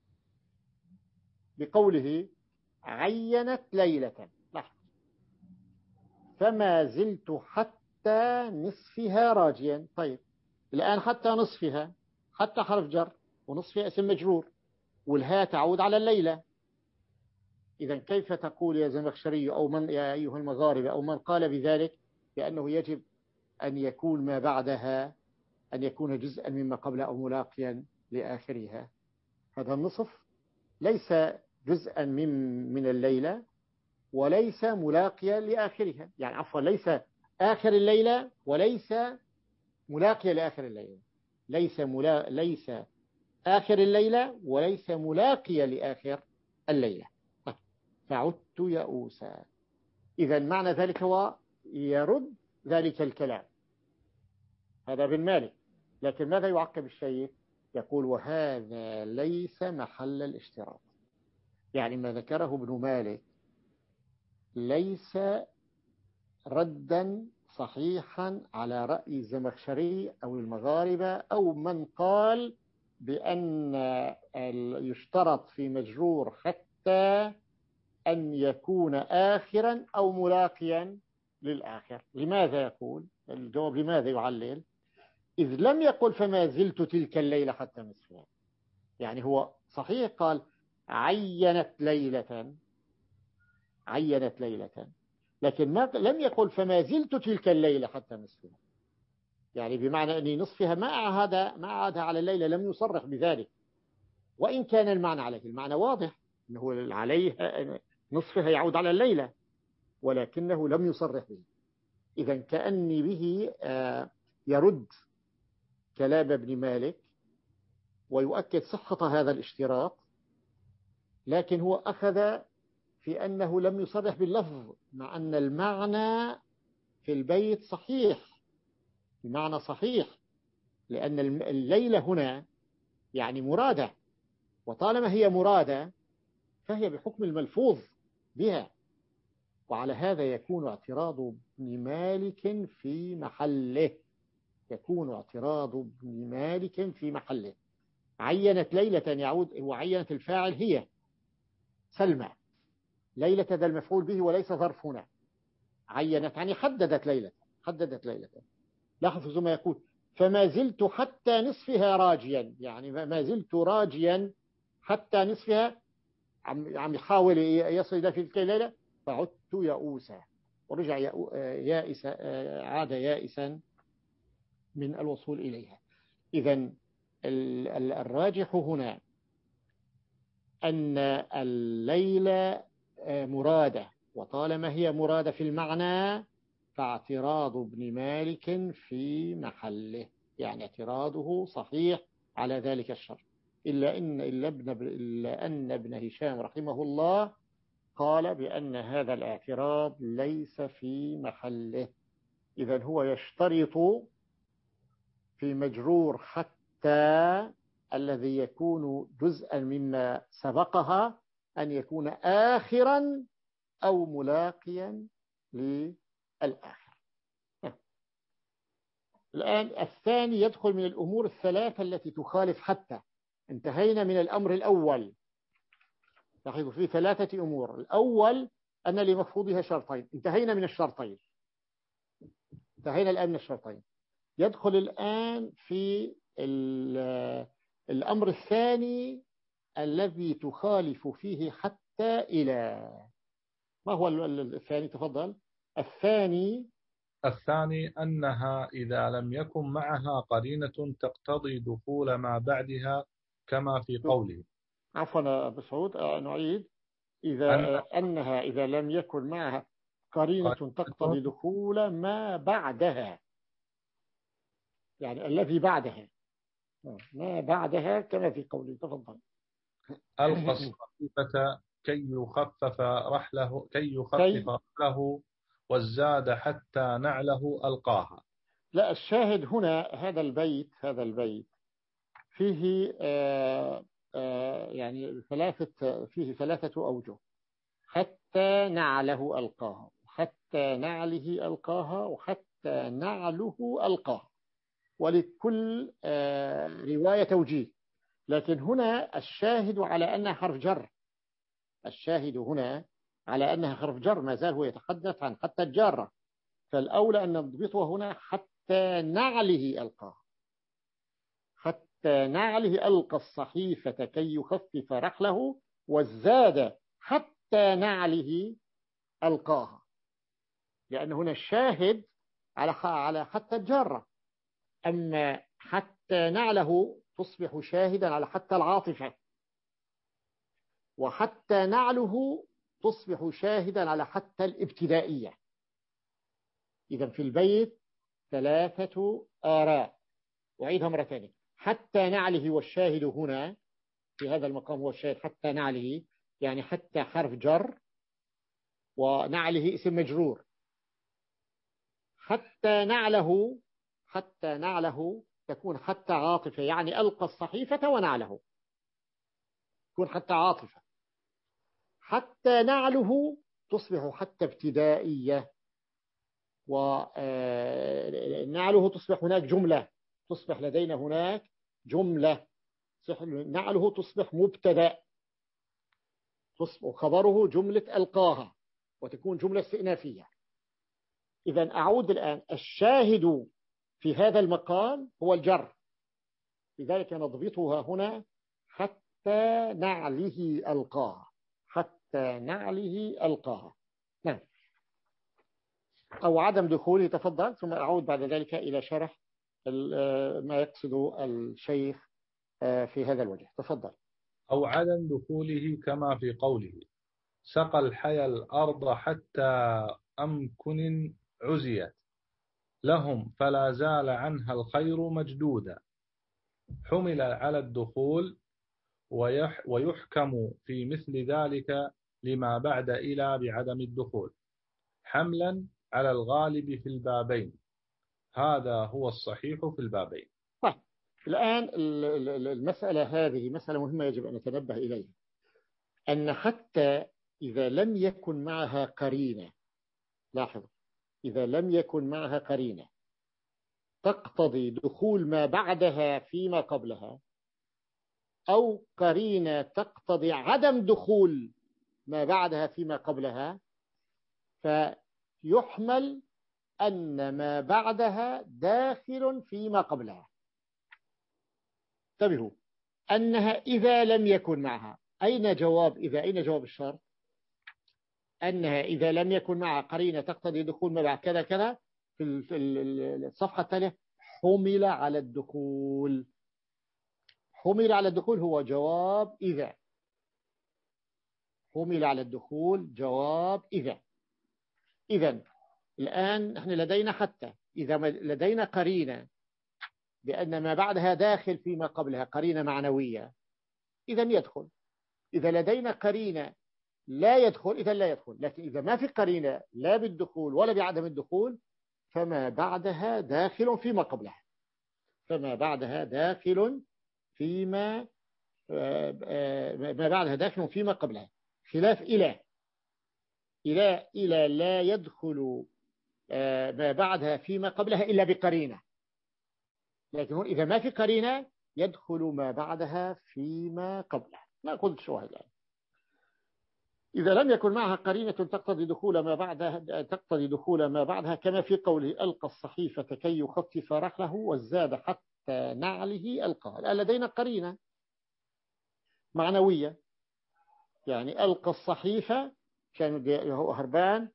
بقوله عينت ليلة فما زلت حتى نصفها راجيا. طيب الآن حتى نصفها، حتى حرف جر ونصفها اسم مجرور، والهاء تعود على الليلة. إذا كيف تقول يا زمخشري أو من يا أيها المغاربة أو من قال بذلك بأنه يجب أن يكون ما بعدها أن يكون جزءا مما قبلها أو ملاقيا لآخرها؟ هذا النصف ليس جزءا من من الليلة وليس ملاقيا لآخرها، يعني عفوا ليس آخر الليلة وليس ملاقيا لآخر الليلة، ليس ملا... ليس آخر الليلة وليس ملاقيا لآخر الليلة. فعدت يئوسا. إذا معنى ذلك هو يرد ذلك الكلام، هذا ابن مالك. لكن ماذا يعقب الشيخ؟ يقول وهذا ليس محل الاشتراط، يعني ما ذكره ابن مالك ليس ردا صحيحا على رأي الزمخشري أو المغاربة أو من قال بأن يشترط في مجرور حتى أن يكون آخرا أو ملاقيا للآخر. لماذا يقول؟ الجواب لماذا يعلل؟ إذ لم يقل فما زلت تلك الليلة حتى نصفها، يعني هو صحيح قال عينت ليلة عينت ليلة، لكن ما لم يقل فما زلت تلك الليلة حتى نصفها، يعني بمعنى أن نصفها ما عاد ما عاد على الليلة، لم يصرح بذلك، وإن كان المعنى عليه، المعنى واضح أنه عليه نصفها يعود على الليلة، ولكنه لم يصرح به. إذا كأني به يرد كلام ابن مالك ويؤكد صحة هذا الاشتراط، لكن هو أخذ في أنه لم يصرح باللفظ، مع أن المعنى في البيت صحيح، المعنى صحيح، لأن الليلة هنا يعني مرادة، وطالما هي مرادة فهي بحكم الملفوظ بها، وعلى هذا يكون اعتراض ابن مالك في محله، يكون اعتراض ابن مالك في محله. عينت ليلة يعود وعينت الفاعل هي سلمى، ليلة ذا المفعول به وليس ظرف هنا. عينت يعني حددت ليلة، حددت ليلة. لاحظوا ما يقول فما زلت حتى نصفها راجيا، يعني ما زلت راجيا حتى نصفها، عم عم يحاول يصل إلى تلك الليلة. فعدت يئوسا، ورجع يائسا، عاد يائسا من الوصول إليها. إذن الراجح هنا أن الليلة مرادة، وطالما هي مرادة في المعنى فاعتراض ابن مالك في محله. يعني اعتراضه صحيح على ذلك الشرط، إلا أن إلا ابن إلا أن ابن هشام رحمه الله قال بأن هذا الاعتراض ليس في محله. إذن هو يشترط في مجرور حتى الذي يكون جزءا مما سبقها أن يكون آخرا أو ملاقيا للآخر. الآن الثاني يدخل من الأمور الثلاثة التي تخالف حتى. انتهينا من الأمر الأول. لاحظوا في ثلاثة أمور. الأول أن لمفروضها شرطين، انتهينا من الشرطين، انتهينا الآن من الشرطين. يدخل الآن في الأمر الثاني الذي تخالف فيه حتى إلى. ما هو الثاني؟ تفضل. الثاني الثاني أنها إذا لم يكن معها قرينة تقتضي دخول ما بعدها كما في قوله. عفوا أبو سعود، نعيد. إذا أن أنها إذا لم يكن معها قرينة تقتضي دخول ما بعدها، يعني الذي بعدها، ما بعدها كما في قوله. تفضل. ألقى الصحيفة كي يخفف رحله كي يخفف كي رحله والزاد حتى نعله ألقاها. لا، الشاهد هنا هذا البيت هذا البيت فيه آآ آآ يعني ثلاثة فيه ثلاثة أوجه. حتى نعله ألقاها، حتى نعله ألقاها، وحتى نعله ألقاها، ولكل رواية توجيه. لكن هنا الشاهد على أنها حرف جر. الشاهد هنا على أنها حرف جر، ما زال هو يتحدث عن حتى الجارة، فالأولى أن نضبطها هنا حتى نعله ألقاها. حتى نعله ألقى الصحيفة كي يخفف رحله والزاد حتى نعله ألقاها، لأن هنا الشاهد على على حتى الجارة. أما حتى نعله تصبح شاهدا على حتى العاطفة، وحتى نعله تصبح شاهدا على حتى الابتدائية. إذا في البيت ثلاثة آراء. أعيدها مرة ثانية. حتى نعله والشاهد هنا في هذا المقام هو الشاهد. حتى نعله يعني حتى حرف جر، ونعله اسم مجرور. حتى نعله حتى نعله تكون حتى عاطفة، يعني ألقى الصحيفة ونعله تكون حتى عاطفة. حتى نعله تصبح حتى ابتدائية، ونعله تصبح هناك جملة، تصبح لدينا هناك جملة. نعله تصبح مبتدأ، تصبح خبره جملة ألقاها، وتكون جملة استئنافية. إذن أعود الآن. الشاهد في هذا المقام هو الجر، لذلك نضبطها هنا حتى نعله ألقاها. حتى نعله ألقاها. نعم. أو عدم دخوله. تفضل. ثم أعود بعد ذلك إلى شرح ما يقصد الشيخ في هذا الوجه. تفضل. أو عدم دخوله كما في قوله سقى الحيا الأرض حتى أمكن عزيت لهم فلا زال عنها الخير مجدودا. حمل على الدخول ويحكم في مثل ذلك لما بعد إلى بعدم الدخول حملا على الغالب في البابين. هذا هو الصحيح في البابين. طيب الآن المسألة هذه مسألة مهمة يجب أن نتنبه إليها، أن حتى إذا لم يكن معها قرينة، لاحظوا، إذا لم يكن معها قرينة تقتضي دخول ما بعدها فيما قبلها، أو قرينة تقتضي عدم دخول ما بعدها فيما قبلها، فيحمل أن ما بعدها داخل فيما قبلها. انتبهوا، أنها إذا لم يكن معها. أين جواب إذا؟ أين جواب الشرط؟ أنها إذا لم يكن معها قرينة تقتضي دخول ما بعد كذا كذا، في الصفحة التالية حمل على الدخول. حمل على الدخول هو جواب إذا. حمل على الدخول جواب إذا. إذن الآن نحن لدينا حتى إذا لدينا قرينة بأن ما بعدها داخل فيما قبلها، قرينة معنوية، إذا يدخل. إذا لدينا قرينة لا يدخل إذا لا يدخل. لكن إذا ما في قرينة لا بالدخول ولا بعدم الدخول فما بعدها داخل فيما قبلها. فما بعدها داخل فيما ما بعدها داخل فيما قبلها، خلاف إلى إلى إلى لا يدخل ما بعدها فيما قبلها إلا بقرينة. لكن إذا ما في قرينة يدخل ما بعدها فيما قبلها. ما قلت شو الآن. إذا لم يكن معها قرينة تقتضي دخول ما بعدها تقتضي دخول ما بعدها، كما في قوله ألقى الصحيفة كي يخفف رحله والزاد حتى نعله ألقى. الآن لدينا قرينة معنوية، يعني ألقى الصحيفة كان هو هربان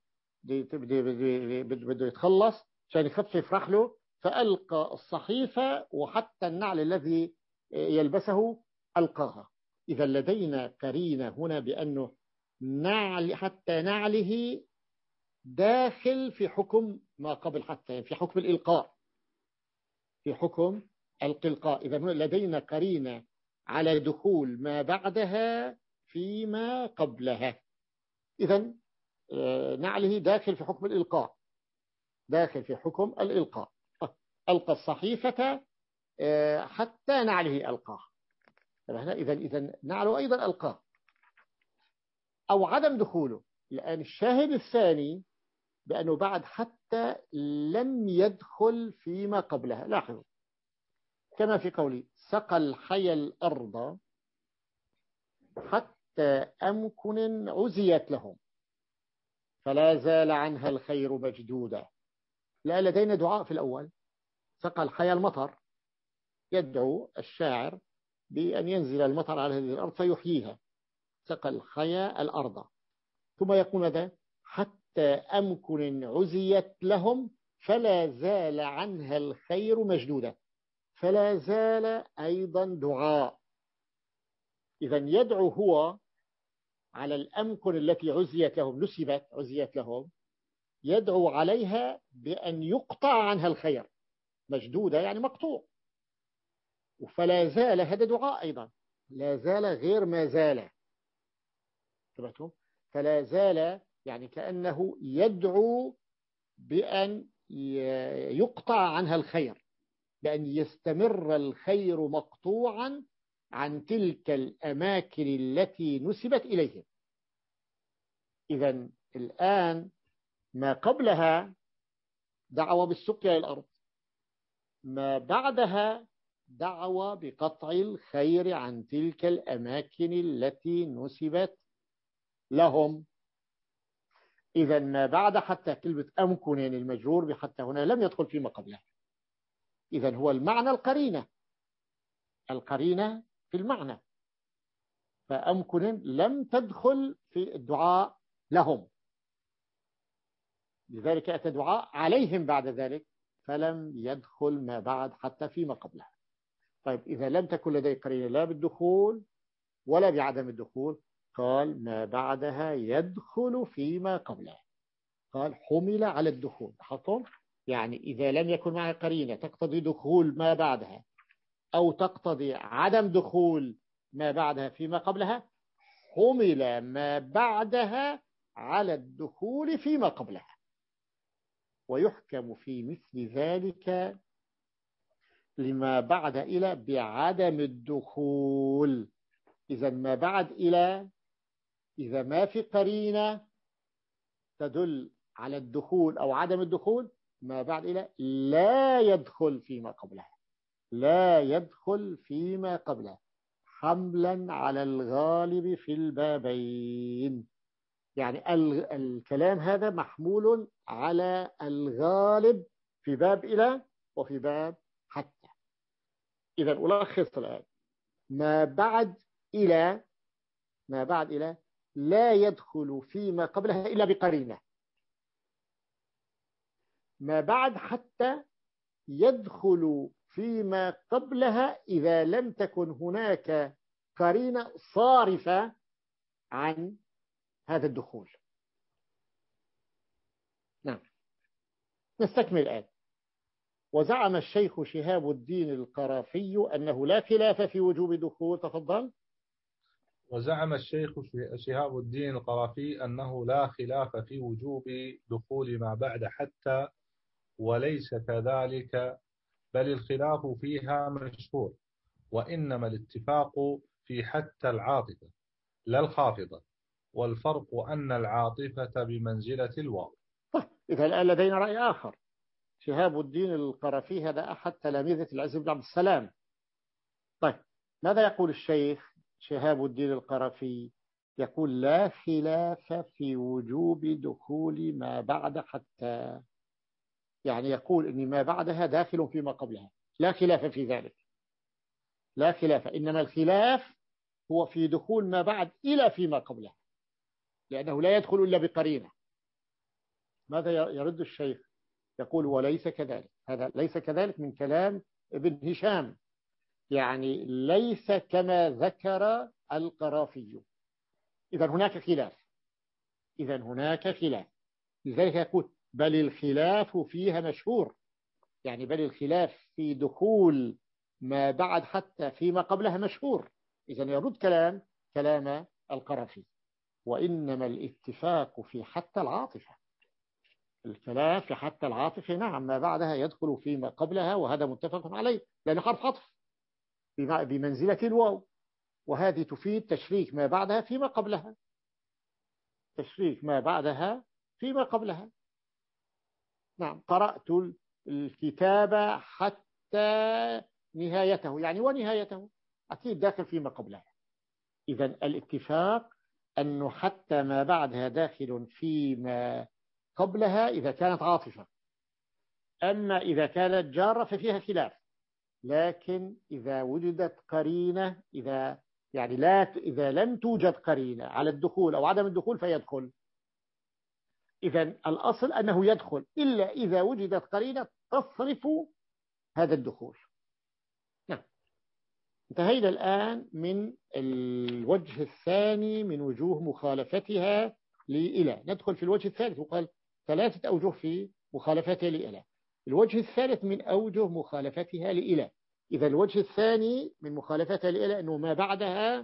بده يتخلص عشان يخفف رحله، فألقى الصحيفة وحتى النعل الذي يلبسه ألقاها. إذا لدينا قرينة هنا بأنه نعل حتى نعله داخل في حكم ما قبل حتى، في حكم الإلقاء، في حكم الإلقاء. إذا لدينا قرينة على دخول ما بعدها فيما قبلها. إذا نعله داخل في حكم الإلقاء، داخل في حكم الإلقاء. ألقى الصحيفة حتى نعله ألقاه. إذا إذا نعله أيضا ألقاه أو عدم دخوله. لأن الشاهد الثاني بأنه بعد حتى لم يدخل فيما قبلها. لاحظوا كما في قولي سقى الحي الأرض حتى أمكن عزيت لهم فلا زال عنها الخير مجدودا. لا لدينا دعاء في الأول، سقى الحي المطر، يدعو الشاعر بأن ينزل المطر على هذه الأرض فيحييها، سقى الحي الأرض. ثم يقول ماذا؟ حتى أمكن عزيت لهم فلا زال عنها الخير مجدودا. فلا زال أيضا دعاء. إذا يدعو هو على الأمكن التي عزيت لهم، نسبت عزيت لهم، يدعو عليها بأن يقطع عنها الخير. مجدودة يعني مقطوع. فلا زال هذا دعاء أيضا، لا زال غير ما زال. فلا زال يعني كأنه يدعو بأن يقطع عنها الخير، بأن يستمر الخير مقطوعا عن تلك الأماكن التي نسبت إليهم. إذن الآن ما قبلها دعوة بالسقيا للأرض، ما بعدها دعوة بقطع الخير عن تلك الأماكن التي نسبت لهم. إذا ما بعد حتى كلمة أمكن يعني المجرور بحتى هنا لم يدخل فيما قبلها. إذا هو المعنى القرينة، القرينة في المعنى. فأمكن لم تدخل في الدعاء لهم، لذلك أتى دعاء عليهم بعد ذلك فلم يدخل ما بعد حتى فيما قبلها. طيب إذا لم تكن لدي قرينة لا بالدخول ولا بعدم الدخول، قال ما بعدها يدخل فيما قبلها. قال حمل على الدخول. حطم يعني إذا لم يكن معها قرينة تقتضي دخول ما بعدها أو تقتضي عدم دخول ما بعدها فيما قبلها، حمل ما بعدها على الدخول فيما قبلها. ويحكم في مثل ذلك لما بعد إلى بعدم الدخول. إذا ما بعد إلى إذا ما في قرينة تدل على الدخول أو عدم الدخول، ما بعد إلى لا يدخل فيما قبلها، لا يدخل فيما قبلها، حملا على الغالب في البابين. يعني الكلام هذا محمول على الغالب في باب إلى وفي باب حتى. إذا ألخص الآن، ما بعد إلى ما بعد إلى لا يدخل فيما قبلها إلا بقرينة. ما بعد حتى يدخل فيما قبلها إذا لم تكن هناك قرينة صارفة عن هذا الدخول. نعم نستكمل الآن. وزعم الشيخ شهاب الدين القرافي أنه لا خلاف في وجوب دخول. تفضل. وزعم الشيخ شهاب الدين القرافي أنه لا خلاف في وجوب دخول ما بعد حتى، وليس كذلك، بل الخلاف فيها مشهور، وإنما الاتفاق في حتى العاطفة لا الخافضة، والفرق أن العاطفة بمنزلة الواو. طيب إذا الآن لدينا رأي آخر. شهاب الدين القرافي هذا أحد تلاميذة العز بن عبد السلام. طيب ماذا يقول الشيخ شهاب الدين القرافي؟ يقول لا خلاف في وجوب دخول ما بعد حتى، يعني يقول إن ما بعدها داخل فيما قبلها، لا خلاف في ذلك، لا خلاف، إنما الخلاف هو في دخول ما بعد إلى فيما قبلها، لأنه لا يدخل إلا بقرينة. ماذا يرد الشيخ؟ يقول وليس كذلك. هذا ليس كذلك من كلام ابن هشام، يعني ليس كما ذكر القرافي. إذا هناك خلاف، إذا هناك خلاف. لذلك يقول بل الخلاف فيها مشهور، يعني بل الخلاف في دخول ما بعد حتى فيما قبلها مشهور. إذا يرد كلام كلام القرافي. وإنما الاتفاق في حتى العاطفة، الكلام في حتى العاطفة نعم ما بعدها يدخل فيما قبلها، وهذا متفق عليه لأنه حرف عطف بمنزلة الواو، وهذه تفيد تشريك ما بعدها فيما قبلها، تشريك ما بعدها فيما قبلها. نعم قرأت الكتاب حتى نهايته، يعني ونهايته أكيد داخل فيما قبلها. إذا الاتفاق أنه حتى ما بعدها داخل فيما قبلها إذا كانت عاطفة. أما إذا كانت جارة ففيها خلاف، لكن إذا وجدت قرينة، إذا يعني لا إذا لم توجد قرينة على الدخول أو عدم الدخول فيدخل. إذا الأصل أنه يدخل إلا إذا وجدت قرينة تصرف هذا الدخول. نعم. انتهينا الآن من الوجه الثاني من وجوه مخالفتها لإله. ندخل في الوجه الثالث، وقال ثلاثة أوجه في مخالفتها لإله. الوجه الثالث من أوجه مخالفتها لإله. إذا الوجه الثاني من مخالفتها لإله أنه ما بعدها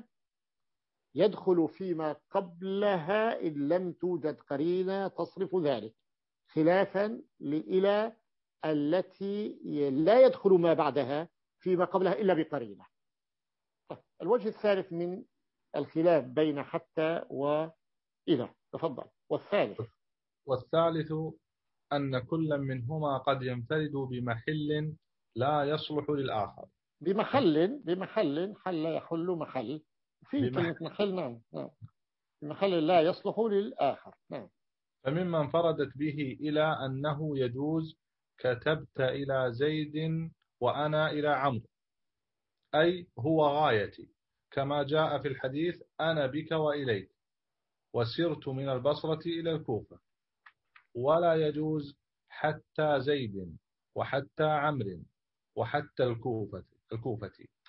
يدخل فيما قبلها إن لم توجد قرينة تصرف ذلك، خلافا لإلى التي لا يدخل ما بعدها فيما قبلها إلا بقرينة. الوجه الثالث من الخلاف بين حتى وإلى. تفضل. والثالث والثالث أن كل منهما قد ينفرد بمحل لا يصلح للآخر. بمحل بمحل حل يحل محل في بمحل. كلمة محل. نعم نعم. بمحل لا يصلح للآخر. نعم. فمما انفردت به إلى أنه يجوز كتبت إلى زيد وأنا إلى عمرو، أي هو غايتي، كما جاء في الحديث أنا بك وإليك، وسرت من البصرة إلى الكوفة. ولا يجوز حتى زيد وحتى عمرو وحتى الكوفة الكوفة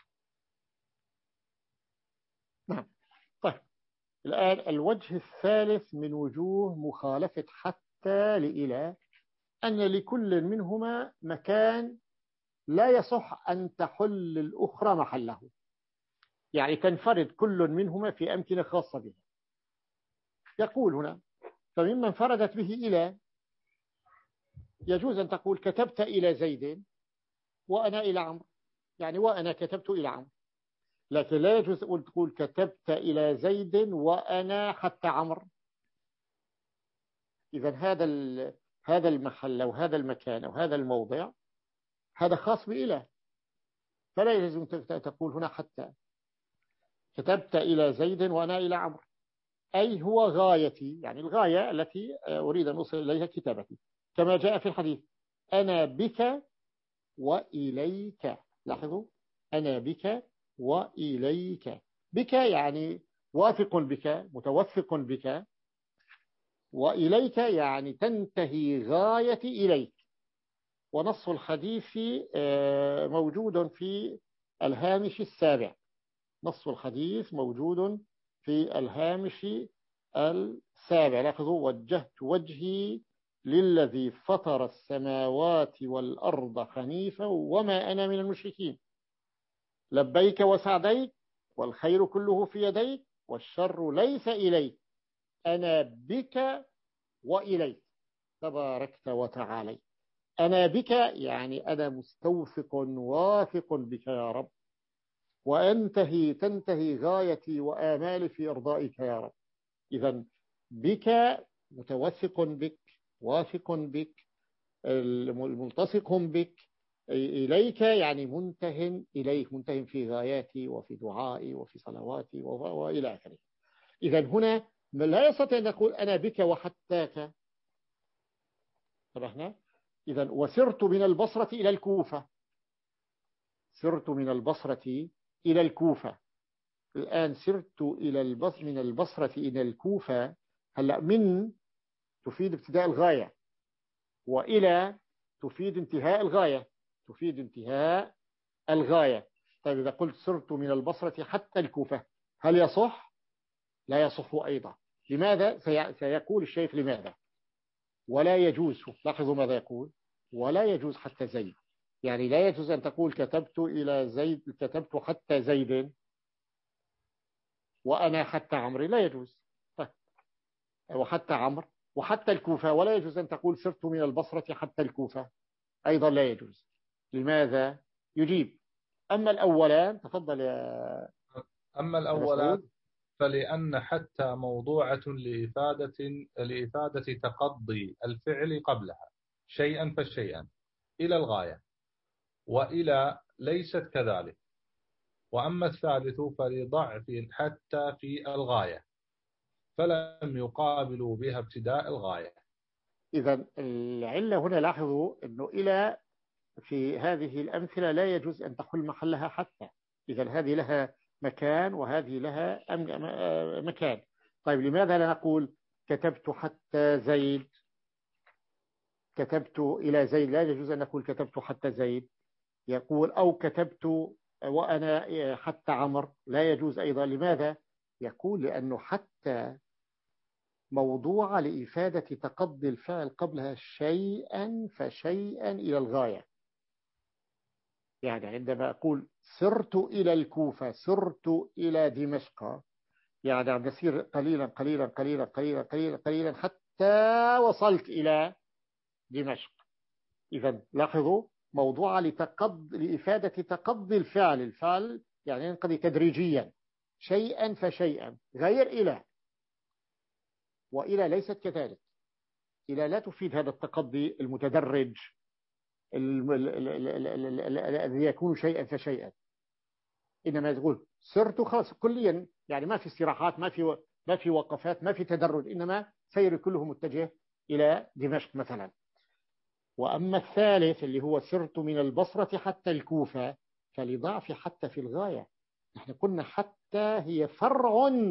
نعم. طيب الآن الوجه الثالث من وجوه مخالفة حتى لإلى أن لكل منهما مكان لا يصح أن تحل الأخرى محله، يعني تنفرد كل منهما في أمكنة خاصة بها. يقول هنا فمما انفردت به إلى يجوز أن تقول كتبت إلى زيد وأنا إلى عمرو، يعني وأنا كتبت إلى عمرو، لكن لا يجوز أن تقول كتبت إلى زيد وأنا حتى عمرو. إذا هذا هذا المحل أو هذا المكان أو هذا الموضع هذا خاص بإله، فلا يجوز أن تقول هنا حتى كتبت إلى زيد وأنا إلى عمرو، أي هو غايتي، يعني الغاية التي أريد أن أوصل إليها كتابتي، كما جاء في الحديث أنا بك وإليك. لاحظوا أنا بك وإليك، بك يعني واثق بك متوثق بك، وإليك يعني تنتهي غايتي إليك. ونص الحديث موجود في الهامش السابع، نص الحديث موجود في الهامش السابع. لاحظوا وجهت وجهي للذي فطر السماوات والأرض حنيفا وما أنا من المشركين. لبيك وسعديك والخير كله في يديك والشر ليس إليك أنا بك وإليك تباركت وتعالي. أنا بك يعني أنا مستوثق واثق بك يا رب، وأنتهي تنتهي غايتي وآمالي في إرضائك يا رب. إذا بك متوثق بك، واثق بك، ملتصق بك، إليك يعني منتهٍ إليك، منتهٍ في غاياتي وفي دعائي وفي صلواتي وإلى آخره. إذا هنا لا يستطيع أن نقول أنا بك وحتاك. صبحنا. إذا وسرت من البصرة إلى الكوفة، سرت من البصرة إلى الكوفة. الآن سرت إلى البص من البصرة إلى الكوفة. هلأ من تفيد ابتداء الغاية، وإلى تفيد انتهاء الغاية، تفيد انتهاء الغاية. طيب إذا قلت سرت من البصرة حتى الكوفة هل يصح؟ لا يصح أيضا. لماذا؟ سيقول الشيخ لماذا. ولا يجوز، لاحظوا ماذا يقول، ولا يجوز حتى زيد. يعني لا يجوز أن تقول كتبت إلى زيد، كتبت حتى زيد وأنا حتى عمرو، لا يجوز. وحتى عمرو وحتى الكوفة، ولا يجوز أن تقول سرت من البصرة حتى الكوفة، أيضا لا يجوز. لماذا؟ يجيب. أما الأولان تفضل يا أما الأولان فلأن حتى موضوعة لإفادة لإفادة تقضي الفعل قبلها شيئا فشيئا إلى الغاية، وإلى ليست كذلك. وأما الثالث فلضعف حتى في الغاية فلم يقابلوا بها ابتداء الغاية. إذا العلة هنا لاحظوا أنه إلى في هذه الأمثلة لا يجوز أن تحل محلها حتى. إذا هذه لها مكان وهذه لها مكان. طيب لماذا لا نقول كتبت حتى زيد، كتبت إلى زيد؟ لا يجوز أن نقول كتبت حتى زيد. يقول أو كتبت وأنا حتى عمر، لا يجوز أيضا. لماذا؟ يقول لأنه حتى موضوع لإفادة تقضي الفعل قبلها شيئا فشيئا إلى الغاية. يعني عندما أقول سرت إلى الكوفة، سرت إلى دمشق، يعني عم نسير قليلا قليلا قليلا قليلا قليلا قليلا حتى وصلت إلى دمشق. إذا لاحظوا موضوع لتقض لإفادة تقضي الفعل، الفعل يعني ينقضي تدريجيا شيئا فشيئا، غير إلى. وإلى ليست كذلك. إلى لا تفيد هذا التقضي المتدرج الذي يكون شيئا فشيئا. إنما تقول سرت خلاص كليا، يعني ما في استراحات، ما في ما في وقفات، ما في تدرج، إنما سير كله متجه إلى دمشق مثلا. وأما الثالث اللي هو سرت من البصرة حتى الكوفة فلضعف حتى في الغاية. نحن قلنا حتى هي فرع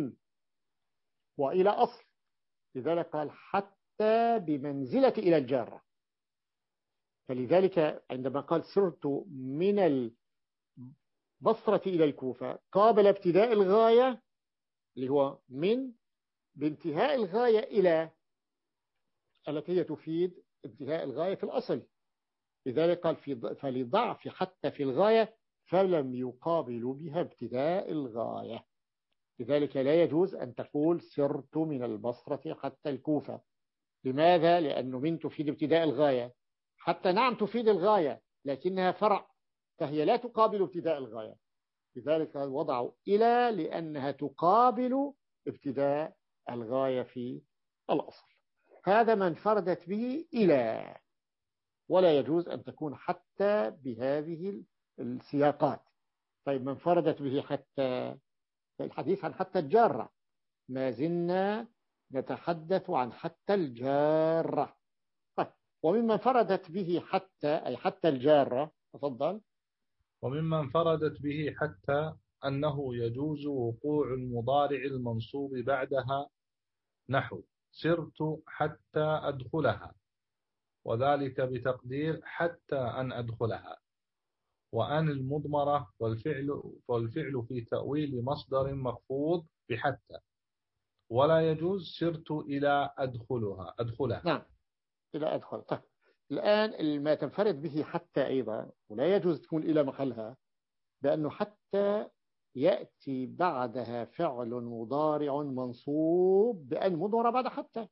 وإلى أصل، لذلك قال حتى بمنزلة إلى الجارة. فلذلك عندما قال سرت من البصرة إلى الكوفة قابل ابتداء الغاية اللي هو من بانتهاء الغاية إلى، التي هي تفيد انتهاء الغاية في الأصل. لذلك قال في فلضعف حتى في الغاية فلم يقابل بها ابتداء الغاية. لذلك لا يجوز أن تقول سرت من البصرة حتى الكوفة. لماذا؟ لأنه من تفيد ابتداء الغاية، حتى نعم تفيد الغاية لكنها فرع، فهي لا تقابل ابتداء الغاية. لذلك وضعوا إلى لأنها تقابل ابتداء الغاية في الأصل. هذا من فردت به إلى، ولا يجوز أن تكون حتى بهذه السياقات. طيب من فردت به حتى، الحديث عن حتى الجارة، ما زلنا نتحدث عن حتى الجارة. طيب وممن فردت به حتى أي حتى الجارة، تفضل. وممن فردت به حتى أنه يجوز وقوع المضارع المنصوب بعدها، نحو سرت حتى أدخلها، وذلك بتقدير حتى أن أدخلها. وأن المضمرة والفعل, والفعل في تأويل مصدر مخفوض بحتى، ولا يجوز سرت إلى أدخلها أدخلها نعم. إلى أدخل. طيب الآن ما تنفرد به حتى أيضا ولا يجوز تكون إلى محلها، بأنه حتى يأتي بعدها فعل مضارع منصوب بأن مضمرة بعد حتى،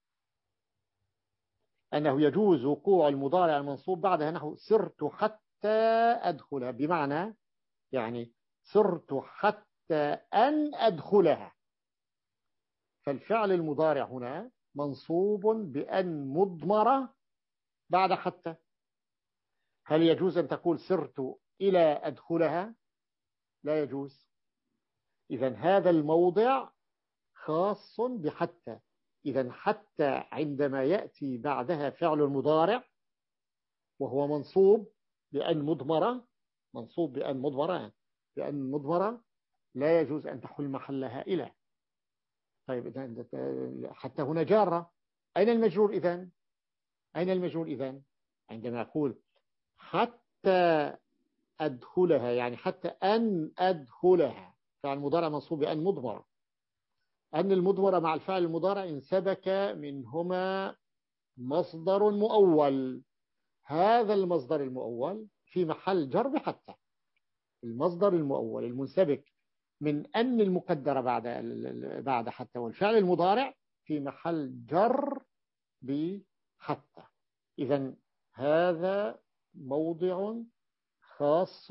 أنه يجوز وقوع المضارع المنصوب بعدها، نحو سرت حتى أدخلها، بمعنى يعني سرت حتى أن أدخلها. فالفعل المضارع هنا منصوب بأن مضمرة بعد حتى. هل يجوز أن تقول سرت إلى أدخلها؟ لا يجوز. إذن هذا الموضع خاص بحتى. إذن حتى عندما يأتي بعدها فعل المضارع وهو منصوب بأن مضمرة، منصوب بأن مضمرة بأن مضمرة لا يجوز أن تحل محلها إلى. طيب حتى هنا جارة، أين المجرور إذن؟ أين المجرور إذن؟ عندما أقول حتى أدخلها، يعني حتى أن أدخلها، فعل المضارع منصوب بأن مضمرة. أن المضمرة مع الفعل المضارع إن سبك منهما مصدر مؤول، هذا المصدر المؤول في محل جر بحتى. المصدر المؤول المنسبك من أن المقدرة بعد بعد حتى والفعل المضارع في محل جر بحتى. إذن هذا موضع خاص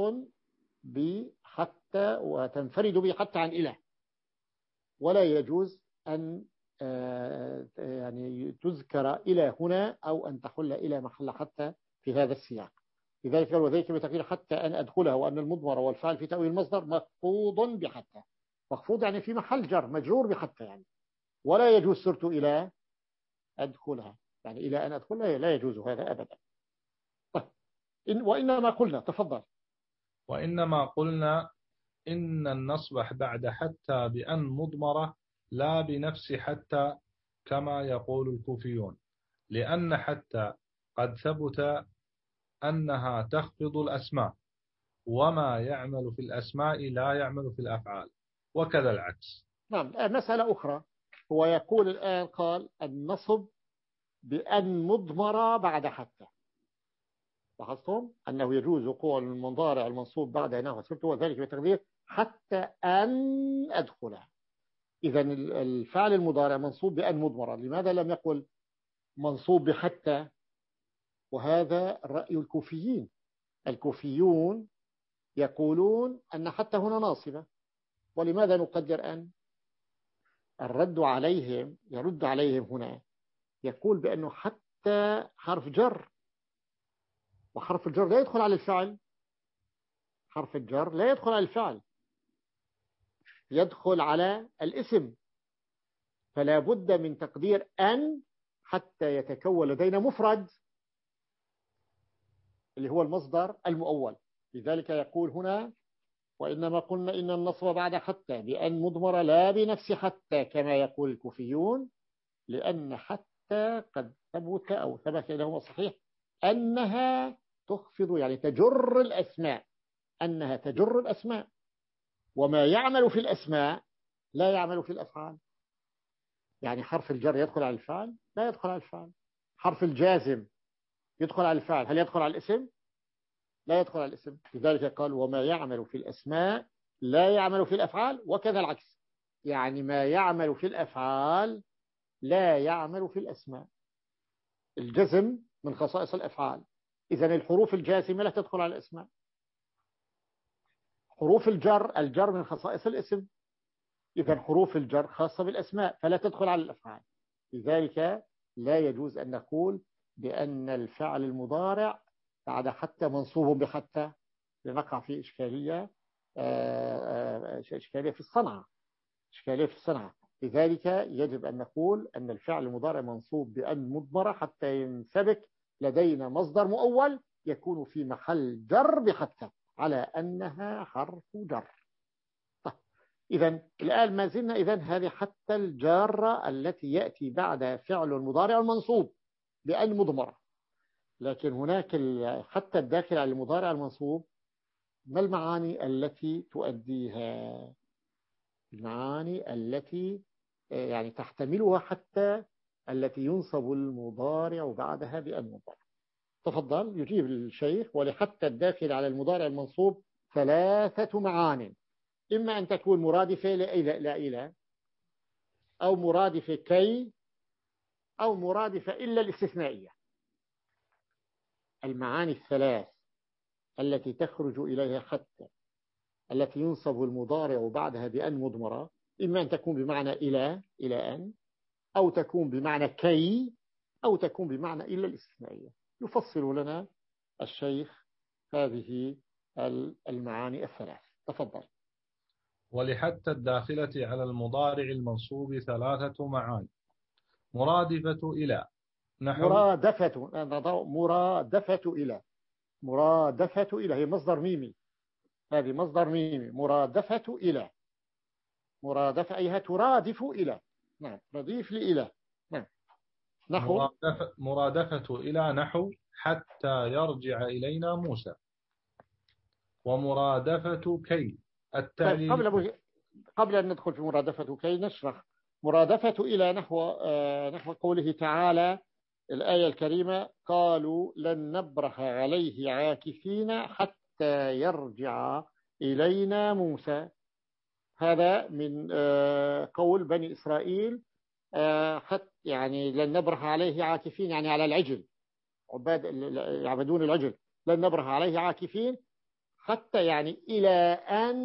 بحتى وتنفرد به حتى عن إله، ولا يجوز أن يعني تذكر إلى هنا أو أن تحل إلى محل حتى في هذا السياق. لذلك وذلك بتقدير حتى أن أدخلها، وأن المضمر والفعل في تأويل المصدر مخفوض بحتى. مخفوض يعني في محل جر مجرور بحتى يعني، ولا يجوز سرت إلى أدخلها، يعني إلى أن أدخلها لا يجوز هذا أبدا. طيب إن وإنما قلنا، تفضل. وإنما قلنا إن النصب بعد حتى بأن مضمرة لا بنفس حتى كما يقول الكوفيون، لأن حتى قد ثبت أنها تخفض الأسماء، وما يعمل في الأسماء لا يعمل في الأفعال، وكذا العكس. نعم. مسألة أخرى، هو يقول الآن قال النصب بأن مضمرة بعد حتى. لاحظتم أنه يجوز وقوع المضارع المنصوب بعد نحو سرت، وذلك بتقدير حتى أن أدخلها. إذا الفعل المضارع منصوب بأن مضمرة، لماذا لم يقل منصوب بحتى؟ وهذا رأي الكوفيين. الكوفيون يقولون أن حتى هنا ناصبة، ولماذا نقدر أن؟ الرد عليهم يرد عليهم هنا يقول بأنه حتى حرف جر، وحرف الجر لا يدخل على الفعل. حرف الجر لا يدخل على الفعل، يدخل على الاسم، فلا بد من تقدير أن حتى يتكون لدينا مفرد اللي هو المصدر المؤول. لذلك يقول هنا وإنما قلنا إن النصب بعد حتى بأن مضمرة لا بنفس حتى كما يقول الكوفيون، لأن حتى قد ثبت أو ثبت لهم صحيح أنها تخفض، يعني تجر الأسماء، أنها تجر الأسماء، وما يعمل في الأسماء لا يعمل في الأفعال. يعني حرف الجر يدخل على الفعل؟ لا يدخل على الفعل. حرف الجازم يدخل على الفعل، هل يدخل على الاسم؟ لا يدخل على الاسم. لذلك قال وما يعمل في الأسماء لا يعمل في الأفعال، وكذا العكس، يعني ما يعمل في الأفعال لا يعمل في الأسماء. الجزم من خصائص الأفعال، إذن الحروف الجازمة لا تدخل على الأسماء. حروف الجر، الجر من خصائص الاسم، إذن حروف الجر خاصة بالأسماء فلا تدخل على الأفعال. لذلك لا يجوز أن نقول بأن الفعل المضارع بعد حتى منصوب بحتى، لنقع في إشكالية إشكالية في الصنعة إشكالية في الصنعة. لذلك يجب أن نقول أن الفعل المضارع منصوب بأن مضمرة حتى ينسبك لدينا مصدر مؤول يكون في محل جر بحتى على أنها حرف جر. طيب إذن الآن ما زلنا، إذن هذه حتى الجارة التي يأتي بعد فعل المضارع المنصوب بأن مضمرة. لكن هناك حتى الداخل على المضارع المنصوب، ما المعاني التي تؤديها؟ المعاني التي يعني تحتملها حتى التي ينصب المضارع بعدها بأن مضارع. تفضل يجيب الشيخ. ولحتى الداخل على المضارع المنصوب ثلاثة معان، إما أن تكون مرادفة لإلى لا إلى، أو مرادفة كي، أو مرادفة إلا الاستثنائية. المعاني الثلاث التي تخرج إليها حتى، التي ينصب المضارع بعدها بأن مضمرة، إما أن تكون بمعنى إلى إلى أن، أو تكون بمعنى كي، أو تكون بمعنى إلا الاستثنائية. يفصل لنا الشيخ هذه المعاني الثلاث. تفضل. ولحتى الداخلة على المضارع المنصوب ثلاثة معاني. مرادفة إلى نحو مرادفة، مرادفة إلى، مرادفة إلى هي مصدر ميمي، هذه مصدر ميمي. مرادفة إلى، مرادفة أيها ترادف إلى، نعم رديف لإلى. نعم. نحو مرادفة, مرادفة إلى نحو حتى يرجع إلينا موسى. ومرادفة كي التعليل. طيب قبل قبل أن ندخل في مرادفة كي نشرح مرادفة إلى نحو آه نحو قوله تعالى الآية الكريمة: قالوا لن نبرح عليه عاكفين حتى يرجع إلينا موسى. هذا من آه قول بني إسرائيل، آه حتى يعني لن نبرح عليه عاكفين، يعني على العجل، عباد يعبدون العجل. لن نبرح عليه عاكفين حتى يعني إلى أن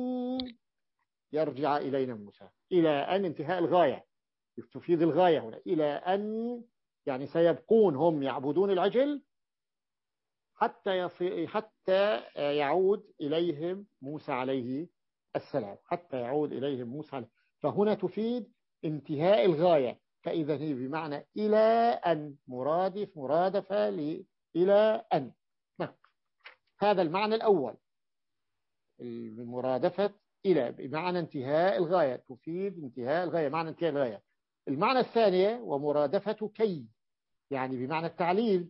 يرجع إلينا موسى. إلى أن انتهاء الغاية، تفيد الغاية هنا. إلى أن يعني سيبقون هم يعبدون العجل حتى يصي... حتى يعود إليهم موسى عليه السلام، حتى يعود إليهم موسى عليه. فهنا تفيد انتهاء الغاية، فإذا هي بمعنى إلى أن، مرادف مرادفة ل... إلى أن. نعم. هذا المعنى الأول، المرادفة إلى بمعنى انتهاء الغاية، تفيد انتهاء الغاية، معنى انتهاء الغاية. المعنى الثاني ومرادفة كي، يعني بمعنى التعليل،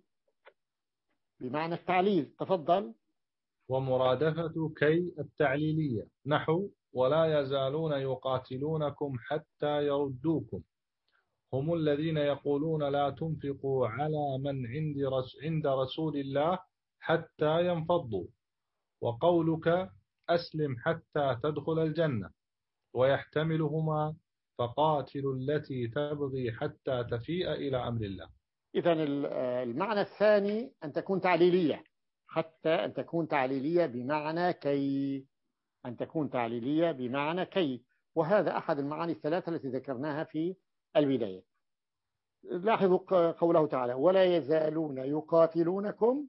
بمعنى التعليل. تفضل. ومرادفة كي التعليلية نحو ولا يزالون يقاتلونكم حتى يردوكم. هم الذين يقولون لا تنفقوا على من عند عند رسول الله حتى ينفضوا. وقولك أسلم حتى تدخل الجنة. ويحتملهما فقاتلوا التي تبغي حتى تفيء إلى أمر الله. إذن المعنى الثاني أن تكون تعليلية، حتى أن تكون تعليلية بمعنى كي، أن تكون تعليلية بمعنى كي. وهذا أحد المعاني الثلاثة التي ذكرناها في البداية. لاحظوا قوله تعالى: ولا يزالون يقاتلونكم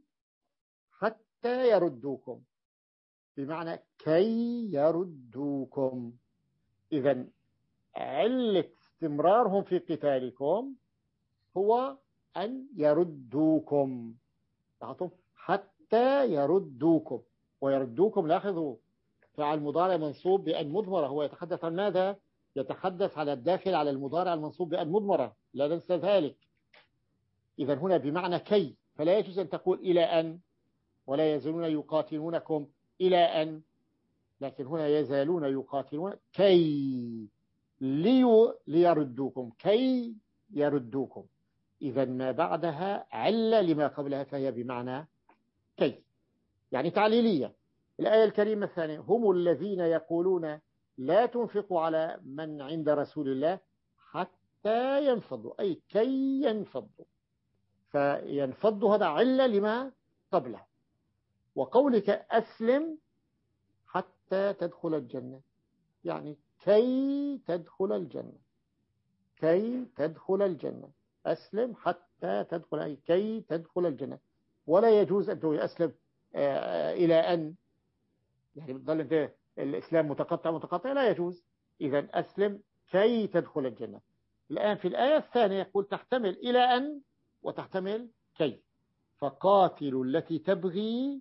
حتى يردوكم، بمعنى كي يردوكم. إذن علة استمرارهم في قتالكم هو أن يردوكم، حتى يردوكم. ويردوكم، لاحظوا فعل مضارع منصوب بأن مضمرة، هو يتحدث عن ماذا؟ يتحدث على الداخل على المضارع المنصوب بأن مضمرة، لا ننسى ذلك. إذن هنا بمعنى كي، فلا يجوز أن تقول إلى أن، ولا يزالون يقاتلونكم إلى أن، لكن هنا يزالون يقاتلون كي لي ليردوكم، كي يردوكم. إذا ما بعدها علة لما قبلها، فهي بمعنى كي، يعني تعليلية. الآية الكريمة الثانية: هم الذين يقولون لا تنفقوا على من عند رسول الله حتى ينفضوا، أي كي ينفضوا. فينفضوا هذا علة لما قبلها. وقولك أسلم حتى تدخل الجنة، يعني كي تدخل الجنة، كي تدخل الجنة. أسلم حتى تدخل، أي كي تدخل الجنة. ولا يجوز أن تقول أسلم آه إلى أن، يعني بتظل أنت الإسلام متقطع متقطع، لا يجوز. إذا أسلم كي تدخل الجنة. الآن في الآية الثانية يقول تحتمل إلى أن وتحتمل كي. فقاتلوا التي تبغي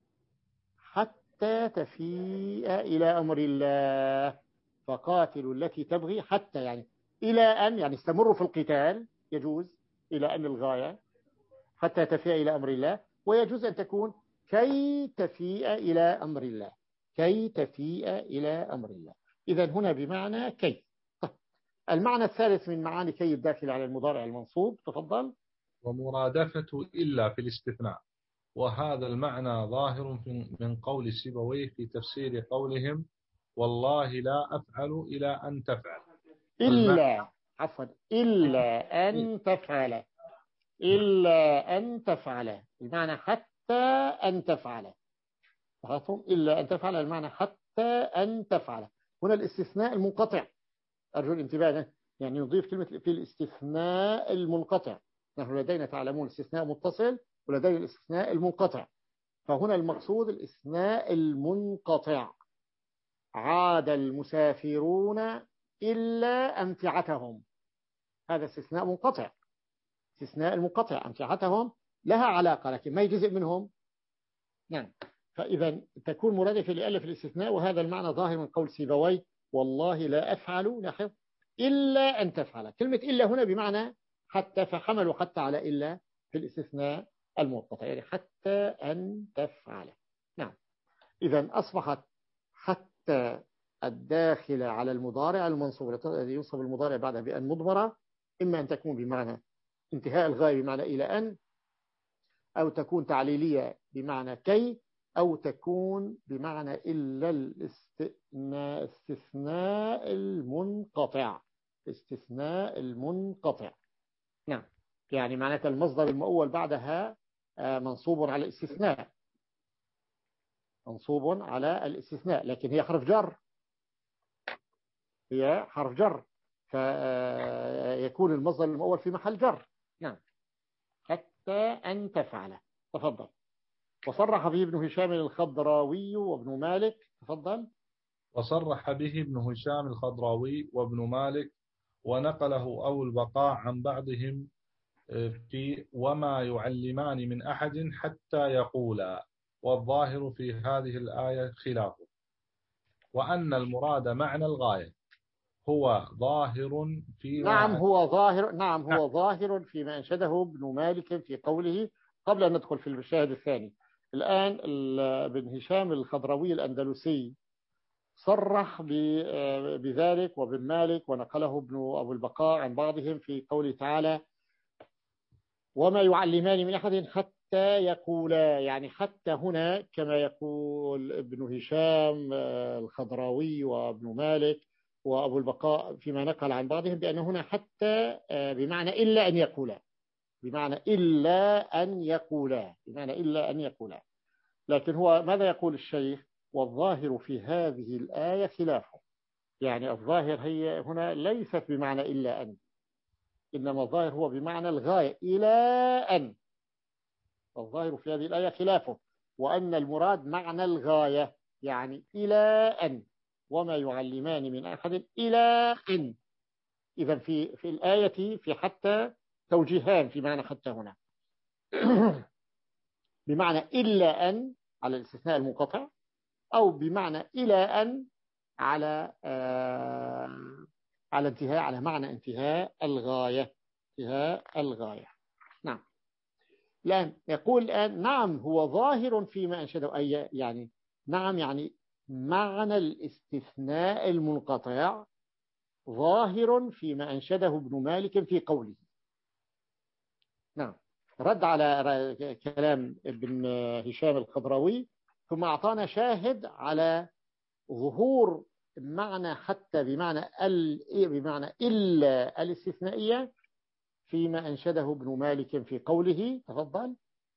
حتى تفيء إلى أمر الله. فقاتلوا التي تبغي حتى يعني إلى أن، يعني استمروا في القتال، يجوز إلى أن الغاية، حتى تفيء إلى أمر الله. ويجوز أن تكون كي تفيء إلى أمر الله، كي تفيء إلى أمر الله. إذن هنا بمعنى كي. المعنى الثالث من معاني كي الداخل على المضارع المنصوب، تفضل. ومرادفة إلا في الاستثناء، وهذا المعنى ظاهر من قول سيبويه في تفسير قولهم والله لا أفعل إلى أن تفعل. إلا عفوا إلا أن تفعل، إلا أن تفعل المعنى حتى أن تفعل، إلا أن تفعل المعنى حتى أن تفعل. هنا الاستثناء المنقطع، أرجو الانتباه، يعني نضيف كلمة في الاستثناء المنقطع. نحن لدينا تعلمون الاستثناء متصل ولدينا الاستثناء المنقطع، فهنا المقصود الاستثناء المنقطع. عاد المسافرون إلا أمتعتهم، هذا استثناء منقطع. استثناء المنقطع أمتعتهم لها علاقة لكن ما جزء منهم. نعم، فإذا تكون مرادفة لألف الاستثناء، وهذا المعنى ظاهر من قول سيبوي والله لا أفعل، لاحظ، إلا أن تفعل. كلمة إلا هنا بمعنى حتى، فحملوا حتى على إلا في الاستثناء المنقطع، يعني حتى أن تفعل. نعم، إذا أصبحت حتى الداخل على المضارع المنصوب الذي ينصب المضارع بعدها بأن مضمرة، إما أن تكون بمعنى انتهاء الغاية بمعنى إلى أن، أو تكون تعليلية بمعنى كي، أو تكون بمعنى إلا الاستثناء استثناء المنقطع، استثناء المنقطع. نعم، يعني معناتها المصدر المؤول بعدها منصوب على الاستثناء، منصوب على الاستثناء، لكن هي حرف جر، هي حرف جر، فيكون المصدر المؤول في محل جر. نعم، حتى أن تفعل. تفضل. وصرح به ابن هشام الخضراوي وابن مالك، تفضل. وصرح به ابن هشام الخضراوي وابن مالك، ونقله أبو البقاء عن بعضهم في وما يعلمان من أحد حتى يقولا، والظاهر في هذه الآية خلافه، وأن المراد معنى الغاية هو ظاهر فيما نعم هو ظاهر نعم هو ظاهر فيما أنشده ابن مالك في قوله. قبل أن ندخل في الشاهد الثاني، الآن ابن هشام الخضراوي الأندلسي صرح بذلك وابن مالك، ونقله ابن أبو البقاء عن بعضهم في قوله تعالى وما يعلمان من أحد حتى يقولا، يعني حتى هنا كما يقول ابن هشام الخضراوي وابن مالك وأبو البقاء فيما نقل عن بعضهم، بأن هنا حتى بمعنى إلا أن يقولا، بمعنى إلا أن يقولا، بمعنى إلا أن يقولا. لكن هو ماذا يقول الشيخ؟ والظاهر في هذه الآية خلافه، يعني الظاهر هي هنا ليست بمعنى إلا أن، إنما الظاهر هو بمعنى الغاية إلى أن. الظاهر في هذه الآية خلافه، وأن المراد معنى الغاية، يعني إلى أن، وما يعلمان من أحد إلى أن. إذا في في الآية في حتى توجيهان في معنى حتى هنا بمعنى إلا أن على الاستثناء المنقطع، أو بمعنى إلى أن على آه على انتهاء، على معنى انتهاء الغاية، انتهاء الغاية. نعم، الآن يقول الآن نعم هو ظاهر فيما أنشده، أي يعني نعم يعني معنى الاستثناء المنقطع ظاهر فيما أنشده ابن مالك في قوله. نعم، رد على كلام ابن هشام الخضراوي، ثم أعطانا شاهد على ظهور معنى حتى بمعنى ال بمعنى إلا الاستثنائية فيما أنشده ابن مالك في قوله. تفضل.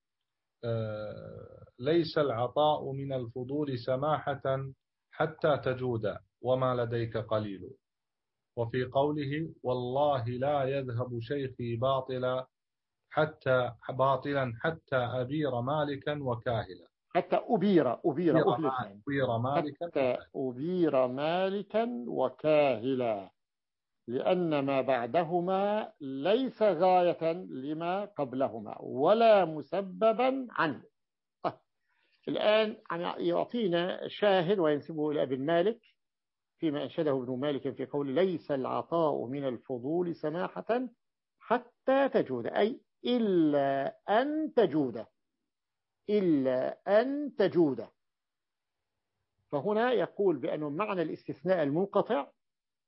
آه ليس العطاء من الفضول سماحة حتى تجود وما لديك قليل، وفي قوله والله لا يذهب شيخي باطلا حتى باطلا حتى أبير مالكا وكاهلا، حتى أبير أبير أهلك يعني. أبير مالكا حتى أبير مالكا وكاهلا، لأن ما بعدهما ليس غاية لما قبلهما ولا مسببا عنه. طيب. الآن يعطينا شاهد وينسبه إلى ابن مالك فيما أنشده ابن مالك في قول ليس العطاء من الفضول سماحة حتى تجود، أي إلا أن تجود، إلا أن تجود. فهنا يقول بأنه معنى الاستثناء المنقطع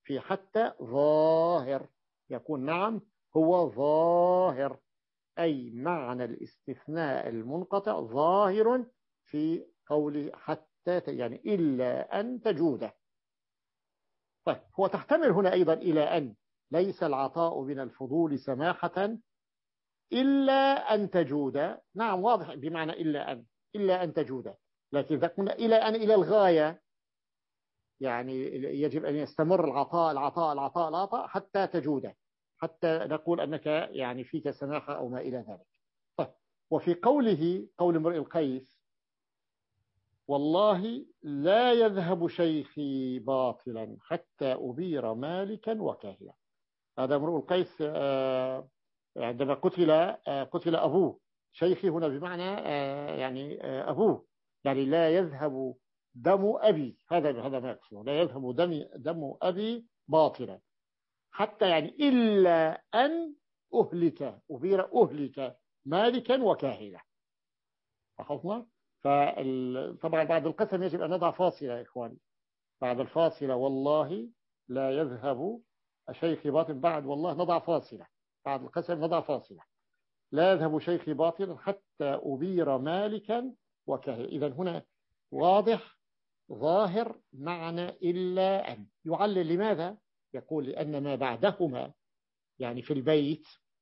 في حتى ظاهر، يكون نعم هو ظاهر، أي معنى الاستثناء المنقطع ظاهر في قوله حتى يعني إلا أن تجوده. طيب هو تحتمل هنا أيضا إلى أن، ليس العطاء من الفضول سماحة إلا أن تجود، نعم واضح بمعنى إلا أن، إلا أن تجود، لكن إذا قلنا إلى أن إلى الغاية يعني يجب أن يستمر العطاء العطاء العطاء العطاء حتى تجود، حتى نقول أنك يعني فيك سماحة أو ما إلى ذلك. طيب وفي قوله قول امرئ القيس والله لا يذهب شيخي باطلا حتى أبير مالكا وكاهلا، هذا امرؤ القيس عندما قتل قتل أبوه، شيخي هنا بمعنى يعني أبوه، يعني لا يذهب دم أبي، هذا هذا ما يقصده، لا يذهب دم دم أبي باطلا حتى يعني إلا أن أهلك أبير أهلك مالكا وكاهلا. لاحظنا؟ فطبعا بعد القسم يجب أن نضع فاصلة يا إخواني، بعد الفاصلة والله لا يذهب شيخي باطل، بعد والله نضع فاصلة، بعد القسم نضع فاصلة، لا يذهب شيخي باطلا حتى أبير مالكا وكاهلا. إذا هنا واضح ظاهر معنى إلا أن، يعلل لماذا؟ يقول لأن ما بعدهما يعني في البيت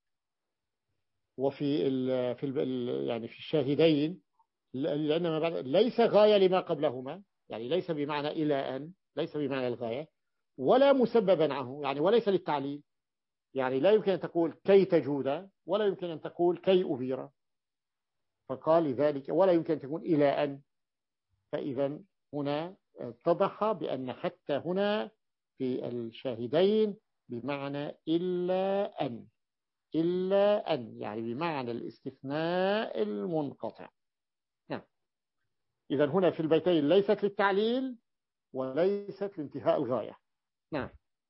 وفي ال في ال يعني في الشاهدين، لأن ما بعد ليس غاية لما قبلهما، يعني ليس بمعنى إلى أن، ليس بمعنى الغاية، ولا مسببا عنه يعني وليس للتعليل، يعني لا يمكن أن تقول كي تجود ولا يمكن أن تقول كي أبير، فقال لذلك ولا يمكن أن تكون إلى أن. فإذا هنا اتضح بأن حتى هنا في الشاهدين بمعنى إلا أن، إلا أن يعني بمعنى الاستثناء المنقطع. نعم. إذا هنا في البيتين ليست للتعليل وليست لانتهاء الغاية. نعم.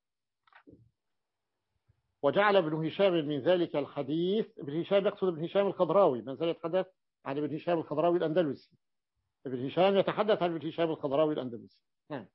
وجعل ابن هشام من ذلك الحديث، ابن هشام يقصد ابن هشام الخضراوي، من ذلك يتحدث عن ابن هشام الخضراوي الأندلسي، ابن هشام يتحدث عن ابن هشام الخضراوي الأندلسي. نعم.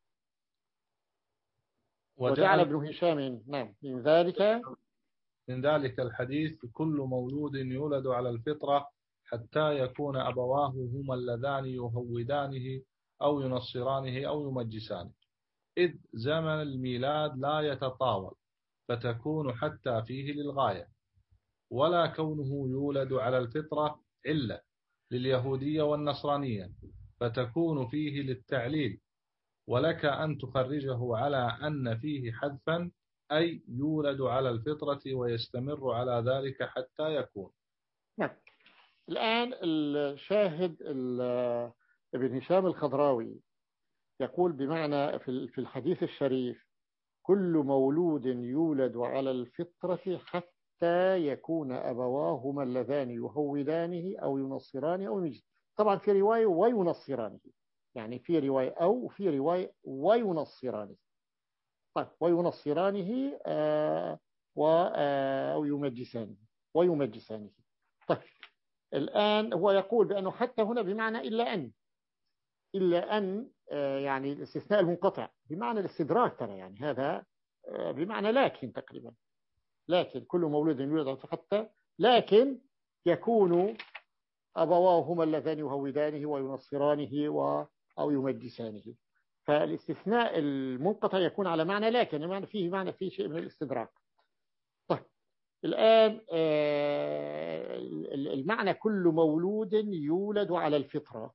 وجعل ابن هشام نعم من ذلك من ذلك الحديث كل مولود يولد على الفطرة حتى يكون أبواه هما اللذان يهودانه أو ينصرانه أو يمجسانه، إذ زمن الميلاد لا يتطاول فتكون حتى فيه للغاية، ولا كونه يولد على الفطرة علة لليهودية والنصرانية فتكون فيه للتعليل، ولك أن تخرجه على أن فيه حذفا أي يولد على الفطرة ويستمر على ذلك حتى يكون. نعم. الآن الشاهد ابن هشام الخضراوي يقول بمعنى في الحديث الشريف كل مولود يولد على الفطرة حتى يكون أبواهما اللذان يهودانه أو ينصرانه أو يمجد. طبعا في رواية وينصرانه، يعني في رواية أو في رواية وينصرانه. طيب وينصرانه آه و آه أو يمجسانه ويمجسانه. طيب الآن هو يقول بأنه حتى هنا بمعنى إلا أن، إلا أن آه يعني الاستثناء المنقطع بمعنى الاستدراك ترى، يعني هذا آه بمعنى لكن تقريبا، لكن كل مولود يولد حتى لكن يكون أبواه هما اللذان يهودانه وينصرانه و أو يمجسانه. فالاستثناء المنقطع يكون على معنى لكن، معنى فيه معنى فيه شيء من الاستدراك. طيب الآن آه المعنى كل مولود يولد على الفطرة،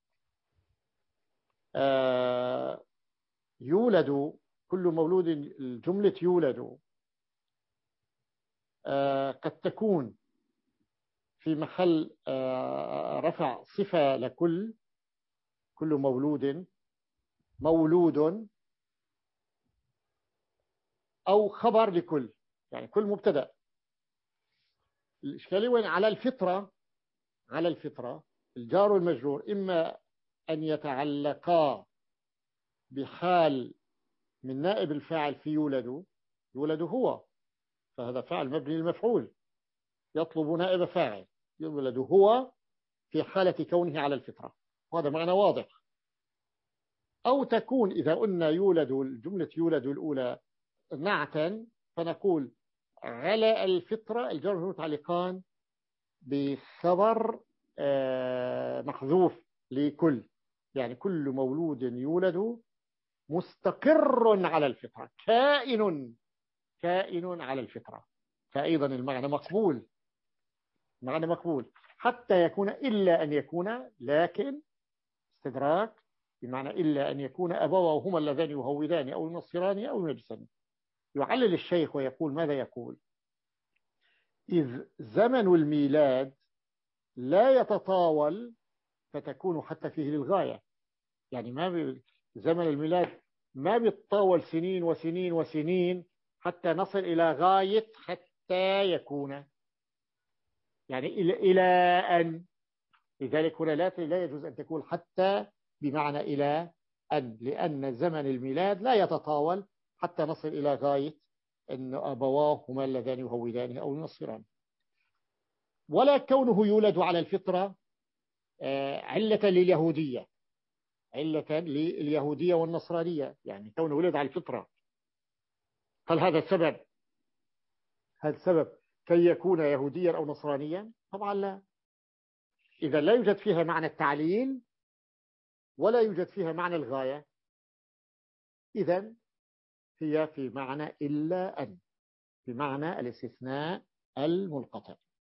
آه يولد كل مولود، الجملة يولد آه قد تكون في محل آه رفع صفة لكل، كل مولود مولود، أو خبر لكل، يعني كل مبتدأ. الإشكالية وين؟ على الفطرة، على الفطرة الجار والمجرور إما أن يتعلقا بحال من نائب الفاعل في يولد، يولد هو فهذا فعل مبني للمفعول يطلب نائب فاعل، يولد هو في حالة كونه على الفطرة، وهذا معنى واضح. أو تكون إذا قلنا يولد، الجملة يولد الأولى نعتا فنقول على الفطرة الجار متعلقان بخبر محذوف لكل، يعني كل مولود يولد مستقر على الفطرة، كائن كائن على الفطرة، فأيضا المعنى مقبول، معنى مقبول حتى يكون إلا أن يكون، لكن استدراك بمعنى إلا أن يكون أبواه هما اللذان يهودان أو ينصران أو يمجسان. يعلل الشيخ ويقول ماذا يقول؟ إذ زمن الميلاد لا يتطاول فتكون حتى فيه للغاية، يعني ما بي... زمن الميلاد ما بيتطاول سنين وسنين وسنين حتى نصل إلى غاية حتى يكون، يعني إلى, إلى أن، لذلك هنا لا لا يجوز أن تكون حتى بمعنى إلى أن، لأن زمن الميلاد لا يتطاول حتى نصل إلى غاية أن أبواه هما اللذان يهودان أو ينصران. ولا كونه يولد على الفطرة علة لليهودية، علة لليهودية والنصرانية، يعني كونه ولد على الفطرة، هل هذا السبب هذا السبب كي يكون يهوديا أو نصرانيا؟ طبعا لا. إذا لا يوجد فيها معنى التعليل ولا يوجد فيها معنى الغاية، إذا هي في معنى إلا أن، في معنى الاستثناء المنقطع.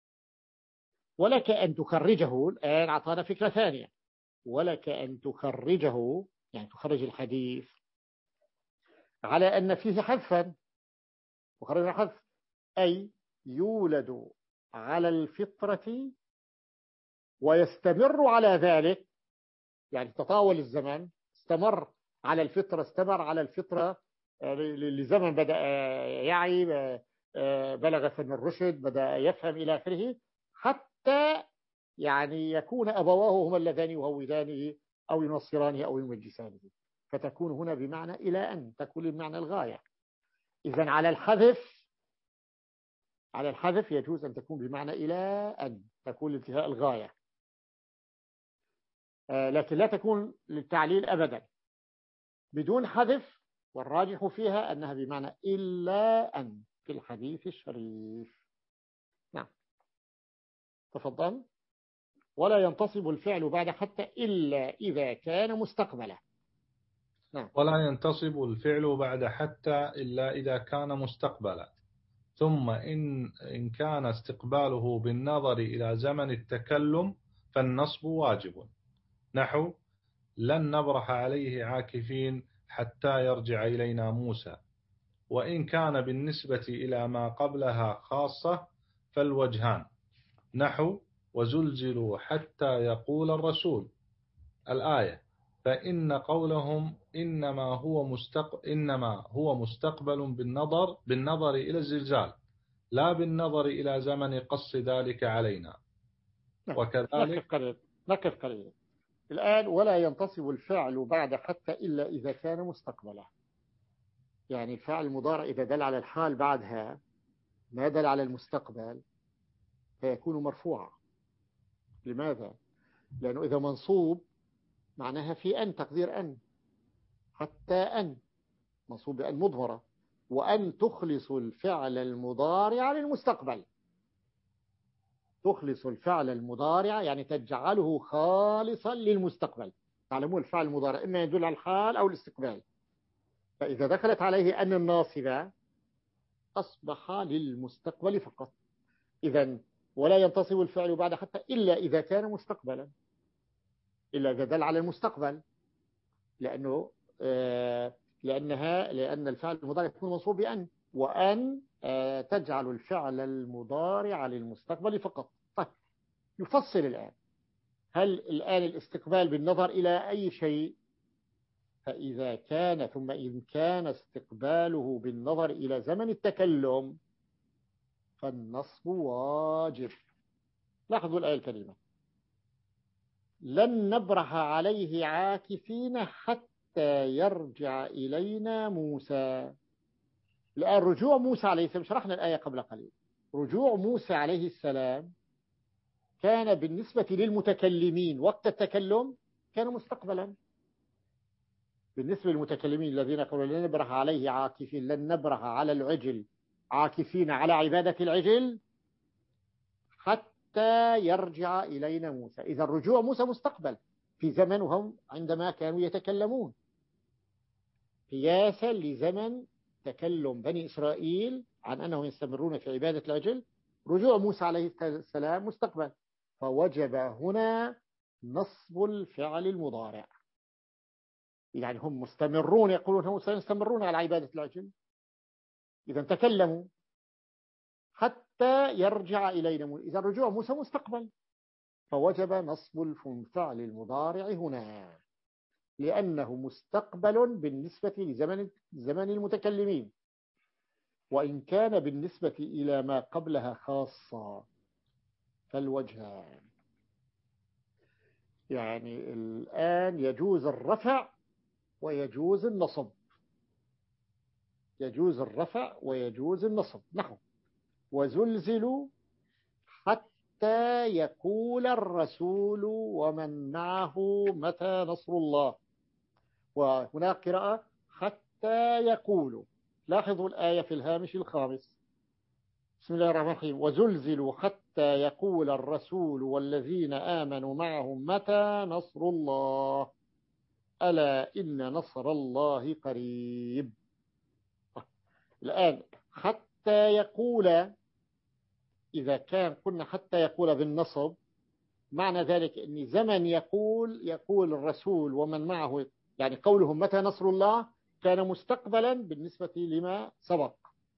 ولك أن تخرجه، الآن أعطانا فكرة ثانية، ولك أن تخرجه يعني تخرج الحديث على أن فيه حذفا، وخرج الحذف أي يولد على الفطرة ويستمر على ذلك، يعني تطاول الزمن، استمر على الفطرة، استمر على الفطرة لزمن، بدأ يعي، بلغ سن الرشد، بدأ يفهم إلى آخره، حتى يعني يكون أبواه هما اللذان يهودانه أو ينصرانه أو يمجسانه، فتكون هنا بمعنى إلى أن، تكون بمعنى الغاية. إذن على الحذف على الحذف يجوز أن تكون بمعنى إلى أن، تكون لانتهاء الغاية، لكن لا تكون للتعليل أبدا بدون حذف، والراجح فيها أنها بمعنى إلا أن في الحديث الشريف. نعم تفضل. ولا ينتصب الفعل بعد حتى إلا إذا كان مستقبلا. نعم. ولا ينتصب الفعل بعد حتى إلا إذا كان مستقبلا، ثم إن, إن كان استقباله بالنظر إلى زمن التكلم فالنصب واجب، نحو لن نبرح عليه عاكفين حتى يرجع إلينا موسى. وإن كان بالنسبة إلى ما قبلها خاصة فالوجهان، نحو وزلزلوا حتى يقول الرسول الآية، فإن قولهم إنما هو مستق... إنما هو مستقبل بالنظر بالنظر إلى الزلزال لا بالنظر إلى زمن قص ذلك علينا. وكذلك نقف قليلا نقف قليلا الآن. ولا ينتصب الفعل بعد حتى إلا إذا كان مستقبلا، يعني الفعل المضارع إذا دل على الحال بعدها ما دل على المستقبل فيكون مرفوعا. لماذا؟ لأنه إذا منصوب معناها في أن، تقدير أن، حتى أن منصوب بأن مضمرة، وأن تخلص الفعل المضارع للمستقبل، تخلص الفعل المضارع يعني تجعله خالصا للمستقبل. تعلمون الفعل المضارع إما يدل على الحال أو الاستقبال، فإذا دخلت عليه أن الناصبة أصبح للمستقبل فقط. إذن ولا ينتصب الفعل بعد حتى إلا إذا كان مستقبلا، إلا إذا دل على المستقبل، لأنه آه لأنها لأن الفعل المضارع يكون منصوب بأن، وأن آه تجعل الفعل المضارع للمستقبل فقط. طيب يفصل الآن، هل الآن الاستقبال بالنظر إلى أي شيء؟ فإذا كان ثم إن كان استقباله بالنظر إلى زمن التكلم فالنصب واجب. لاحظوا الآية الكريمة، لن نبرح عليه عاكفين حتى يرجع إلينا موسى. الآن رجوع موسى عليه السلام، شرحنا الآية قبل قليل، رجوع موسى عليه السلام كان بالنسبة للمتكلمين وقت التكلم كان مستقبلا، بالنسبة للمتكلمين الذين قالوا لن نبرح عليه عاكفين، لن نبرح على العجل عاكفين على عبادة العجل حتى يرجع إلينا موسى. إذا رجوع موسى مستقبل في زمنهم عندما كانوا يتكلمون، قياسا لزمن تكلم بني إسرائيل عن أنهم يستمرون في عبادة العجل، رجوع موسى عليه السلام مستقبل، فوجب هنا نصب الفعل المضارع. يعني هم مستمرون، يقولون هم سيستمرون على عبادة العجل، إذا تكلموا حتى يرجع إلينا موسى، إذا رجوع موسى مستقبل، فوجب نصب الفعل المضارع هنا لأنه مستقبل بالنسبة لزمن زمن المتكلمين، وإن كان بالنسبة إلى ما قبلها خاصة. فالوجهان، يعني الآن يجوز الرفع ويجوز النصب، يجوز الرفع ويجوز النصب. نحو وزلزلوا حتى يقول الرسول ومن معه متى نصر الله، وهنا قراءة حتى يقولوا. لاحظوا الآية في الهامش الخامس، بسم الله الرحمن الرحيم، وزلزلوا حتى يقول الرسول والذين آمنوا معه متى نصر الله ألا إن نصر الله قريب. الآن حتى يقول، إذا كان قلنا حتى يقول بالنصب، معنى ذلك أن زمن يقول يقول الرسول ومن معه، يعني قولهم متى نصر الله كان مستقبلا بالنسبة لما سبق.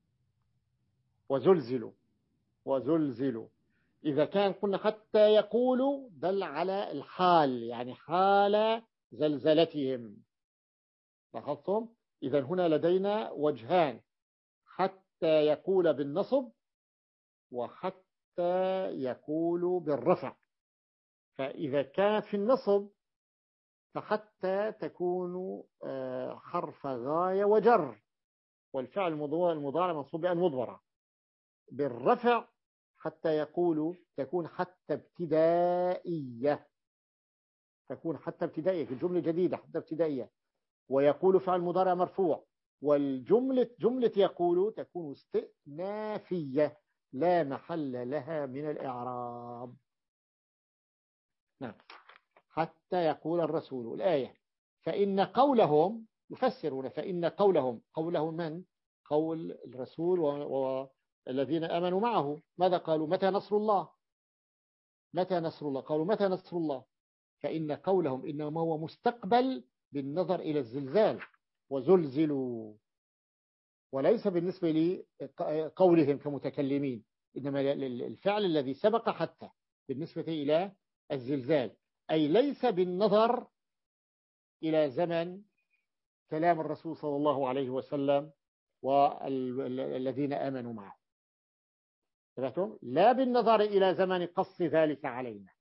وزلزلوا وزلزلوا إذا كان قلنا حتى يقولوا دل على الحال، يعني حال زلزلتهم. لاحظتم؟ إذا هنا لدينا وجهان، حتى يقول بالنصب وحتى يقول بالرفع. فإذا كانت في النصب فحتى تكون حرف غاية وجر، والفعل المضارع منصوب بأن مضمرة. بالرفع حتى يقول تكون حتى ابتدائية، تكون حتى ابتدائية في الجملة الجديدة، حتى ابتدائية. ويقول فعل مضارع مرفوع، والجملة جملة يقول تكون استئنافية لا محل لها من الإعراب. نعم. حتى يقول الرسول الآية، فإن قولهم يفسرون، فإن قولهم قوله من؟ قول الرسول والذين آمنوا معه. ماذا قالوا؟ متى نصر الله؟ متى نصر الله؟ قالوا متى نصر الله؟ فإن قولهم إنما هو مستقبل بالنظر إلى الزلزال، وزلزلوا، وليس بالنسبة لقولهم كمتكلمين، إنما الفعل الذي سبق حتى بالنسبة إلى الزلزال، أي ليس بالنظر إلى زمن كلام الرسول صلى الله عليه وسلم والذين آمنوا معه، لا بالنظر إلى زمن قص ذلك علينا.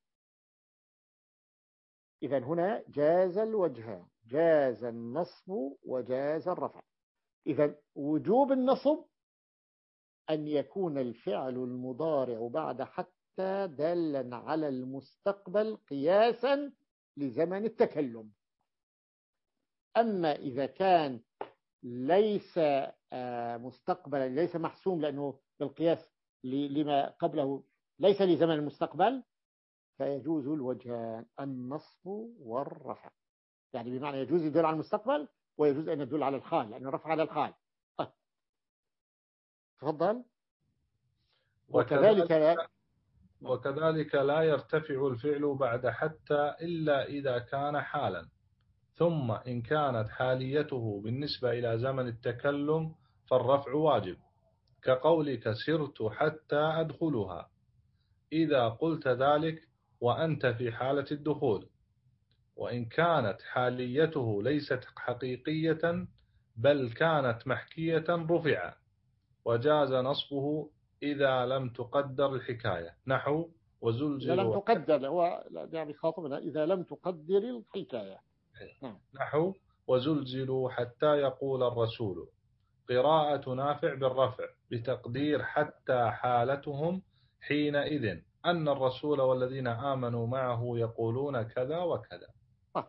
إذن هنا جاز الوجهان، جاز النصب وجاز الرفع. إذن وجوب النصب أن يكون الفعل المضارع بعد حتى دالا على المستقبل قياسا لزمن التكلم. أما إذا كان ليس مستقبلا، ليس محسوم لأنه بالقياس لما قبله ليس لزمن المستقبل، فيجوز الوجهان النصب والرفع. يعني بمعنى يجوز يدل على المستقبل ويجوز أن يدل على الحال، لأنه رفع على الحال. أه. تفضل. وكذلك لا وكذلك لا يرتفع الفعل بعد حتى إلا إذا كان حالا، ثم إن كانت حاليته بالنسبة إلى زمن التكلم فالرفع واجب، كقولك سرت حتى أدخلها، إذا قلت ذلك وأنت في حالة الدخول. وإن كانت حاليته ليست حقيقية بل كانت محكية رفع، وجاز نصبه إذا لم تقدر الحكاية. نحو وزلزل، إذا لم تقدر، هو يعني خاطبنا إذا لم تقدر الحكاية. نعم. نحو وزلزلوا حتى يقول الرسول، قراءة نافع بالرفع بتقدير حتى حالتهم حينئذ أن الرسول والذين آمنوا معه يقولون كذا وكذا.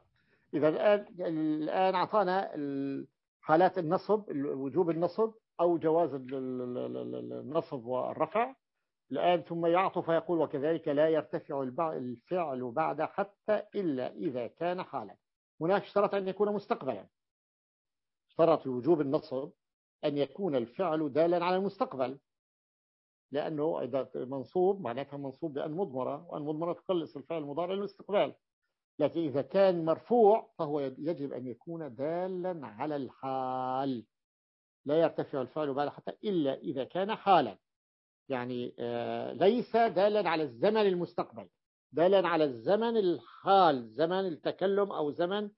إذا الآن الآن أعطانا حالات النصب، وجوب النصب أو جواز النصب والرفع. الآن ثم يعطف فيقول وكذلك لا يرتفع الفعل بعد حتى إلا إذا كان حالا. هناك اشترط أن يكون مستقبلا، اشترط وجوب النصب أن يكون الفعل دالا على المستقبل، لأنه إذا منصوب معناتها منصوب بأن مضمرة، وأن مضمرة تخلص الفعل المضارع للاستقبال. لكن إذا كان مرفوع فهو يجب أن يكون دالا على الحال، لا يرتفع الفعل بعد حتى إلا إذا كان حالا، يعني ليس دالا على الزمن المستقبل، دالا على الزمن الحال، زمن التكلم أو زمن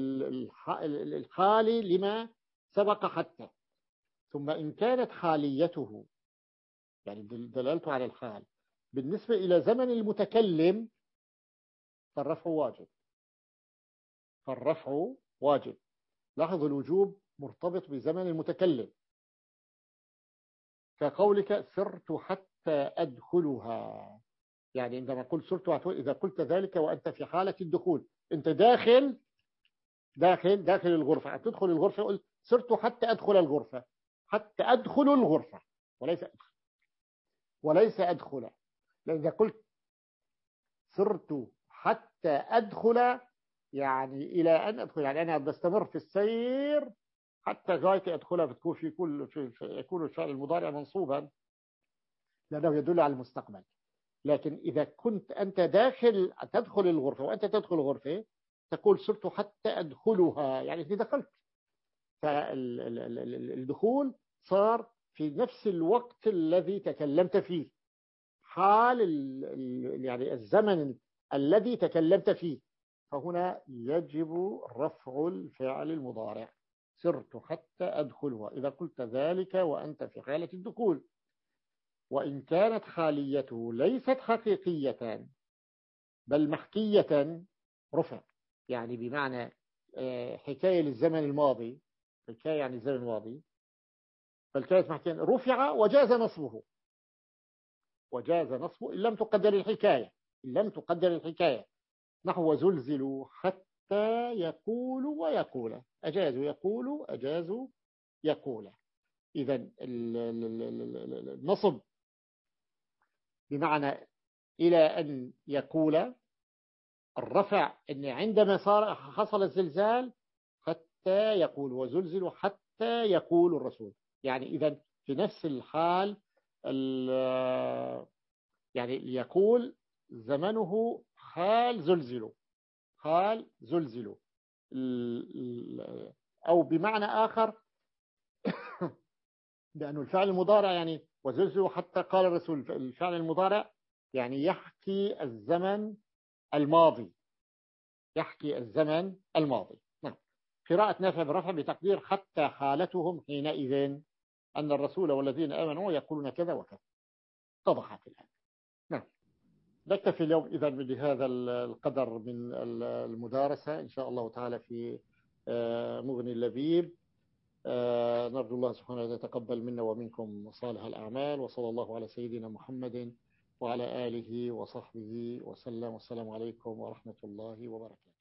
الحالي لما سبق حتى. ثم إن كانت حاليته يعني دلالته على الحال بالنسبة إلى زمن المتكلم فالرفع واجب، فالرفع واجب. لاحظ الوجوب مرتبط بزمن المتكلم، كقولك سرت حتى أدخلها، يعني عندما قلت سرت أدخل، إذا قلت ذلك وأنت في حالة الدخول، أنت داخل داخل داخل الغرفة، تدخل الغرفة، قلت سرت حتى أدخل الغرفة، حتى أدخل الغرفة وليس أدخل وليس أدخل. لأن إذا قلت سرت حتى أدخل يعني إلى أن أدخل، يعني أنا بستمر في السير حتى غاية أدخلها، بتكون في كل في يكون الفعل المضارع منصوبا لأنه يدل على المستقبل. لكن إذا كنت أنت داخل تدخل الغرفة وأنت تدخل الغرفة تقول سرت حتى أدخلها، يعني أنت دخلت، فالدخول صار في نفس الوقت الذي تكلمت فيه، حال يعني الزمن الذي تكلمت فيه، فهنا يجب رفع الفعل المضارع سرت حتى أدخلها إذا قلت ذلك وأنت في حالة الدخول. وإن كانت حاليته ليست حقيقية بل محكية رفع، يعني بمعنى حكاية للزمن الماضي، حكاية يعني الزمن الماضي، بل كانت محكية رفع وجاز نصبه، وجاز نصبه إن لم تقدر الحكاية، إن لم تقدر الحكاية، نحو زلزلوا حتى يقول ويقول، أجازوا يقول أجازوا يقول. إذا النصب بمعنى إلى أن يقول، الرفع أن عندما صار حصل الزلزال حتى يقول، وزلزلوا حتى يقول الرسول، يعني إذا في نفس الحال يعني يقول زمنه حال زلزلوا، حال زلزلوا، أو بمعنى آخر لأنه الفعل المضارع يعني وزلزلوا حتى قال الرسول، الفعل المضارع يعني يحكي الزمن الماضي، يحكي الزمن الماضي. نعم. قراءة نافع برفع بتقدير حتى حالتهم حينئذ أن الرسول والذين آمنوا يقولون كذا وكذا، اتضحت الآن. نعم. نكتفي اليوم إذا بهذا القدر من المدارسة إن شاء الله تعالى في مغني اللبيب. نرجو الله سبحانه وتعالى يتقبل منا ومنكم صالح الأعمال، وصلى الله على سيدنا محمد وعلى آله وصحبه وسلم، والسلام عليكم ورحمة الله وبركاته.